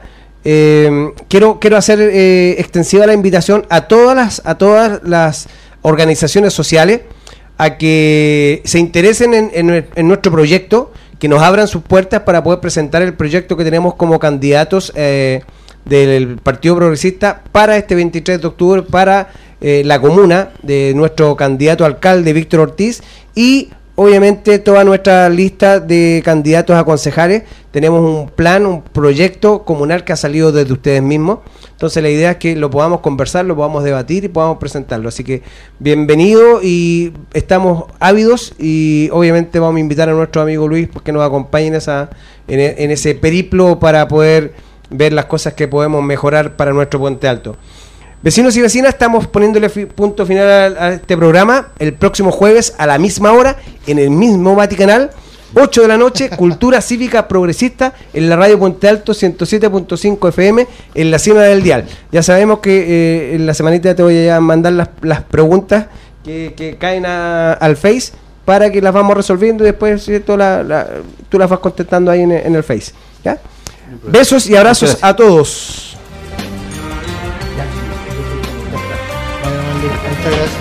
quiero hacer extensiva la invitación a todas las organizaciones sociales a que se interesen en nuestro proyecto, que nos abran sus puertas para poder presentar el proyecto que tenemos como candidatos del Partido Progresista para este 23 de octubre, para la comuna de nuestro candidato alcalde Víctor Ortiz, y obviamente toda nuestra lista de candidatos a concejales. Tenemos un plan, un proyecto comunal que ha salido desde ustedes mismos. Entonces la idea es que lo podamos conversar, lo podamos debatir y podamos presentarlo. Así que bienvenido, y estamos ávidos, y obviamente vamos a invitar a nuestro amigo Luis porque nos acompañe en ese periplo para poder ver las cosas que podemos mejorar para nuestro Puente Alto. Vecinos y vecinas, estamos poniéndole punto final a este programa. El próximo jueves a la misma hora, en el mismo Vaticanal, 8 de la noche, Cultura Cívica Progresista, en la radio Puente Alto 107.5 FM, en la cima del dial. Ya sabemos que en la semanita te voy a mandar las preguntas que caen al Face, para que las vamos resolviendo, y después, ¿cierto? Tú las vas contestando ahí en el Face, ¿ya? Besos y abrazos a todos. Muchas gracias.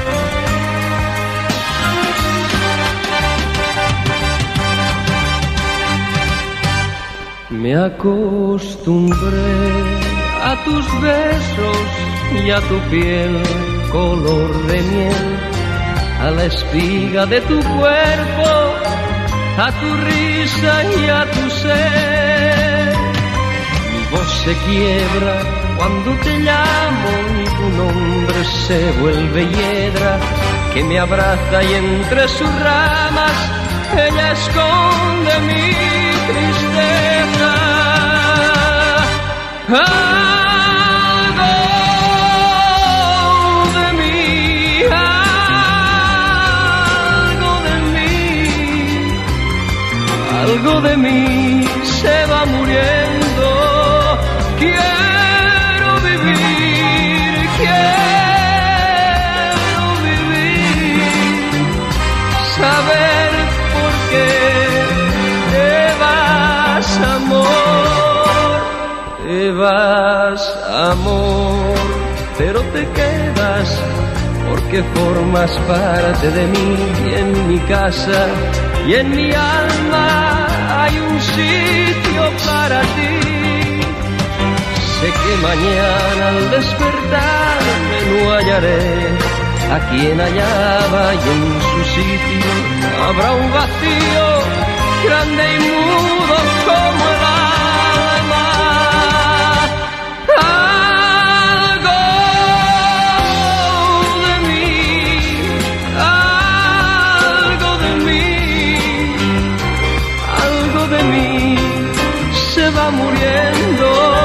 Me acostumbré a tus besos y a tu piel color de miel, a la espiga de tu cuerpo, a tu risa y a tu ser. Mi voz se quiebra cuando te llamo y tu nombre se vuelve hiedra, que me abraza y entre sus ramas ella esconde mi tristeza. Algo de mí se va muriendo. Quiero vivir, saber por qué te vas, amor, pero te quedas porque formas parte de mí, y en mi casa y en mi alma hay un sitio para ti. Sé que mañana al despertarme no hallaré a quien hallaba y en su sitio habrá un vacío grande y mudo como el alma. Algo de mí se va muriendo.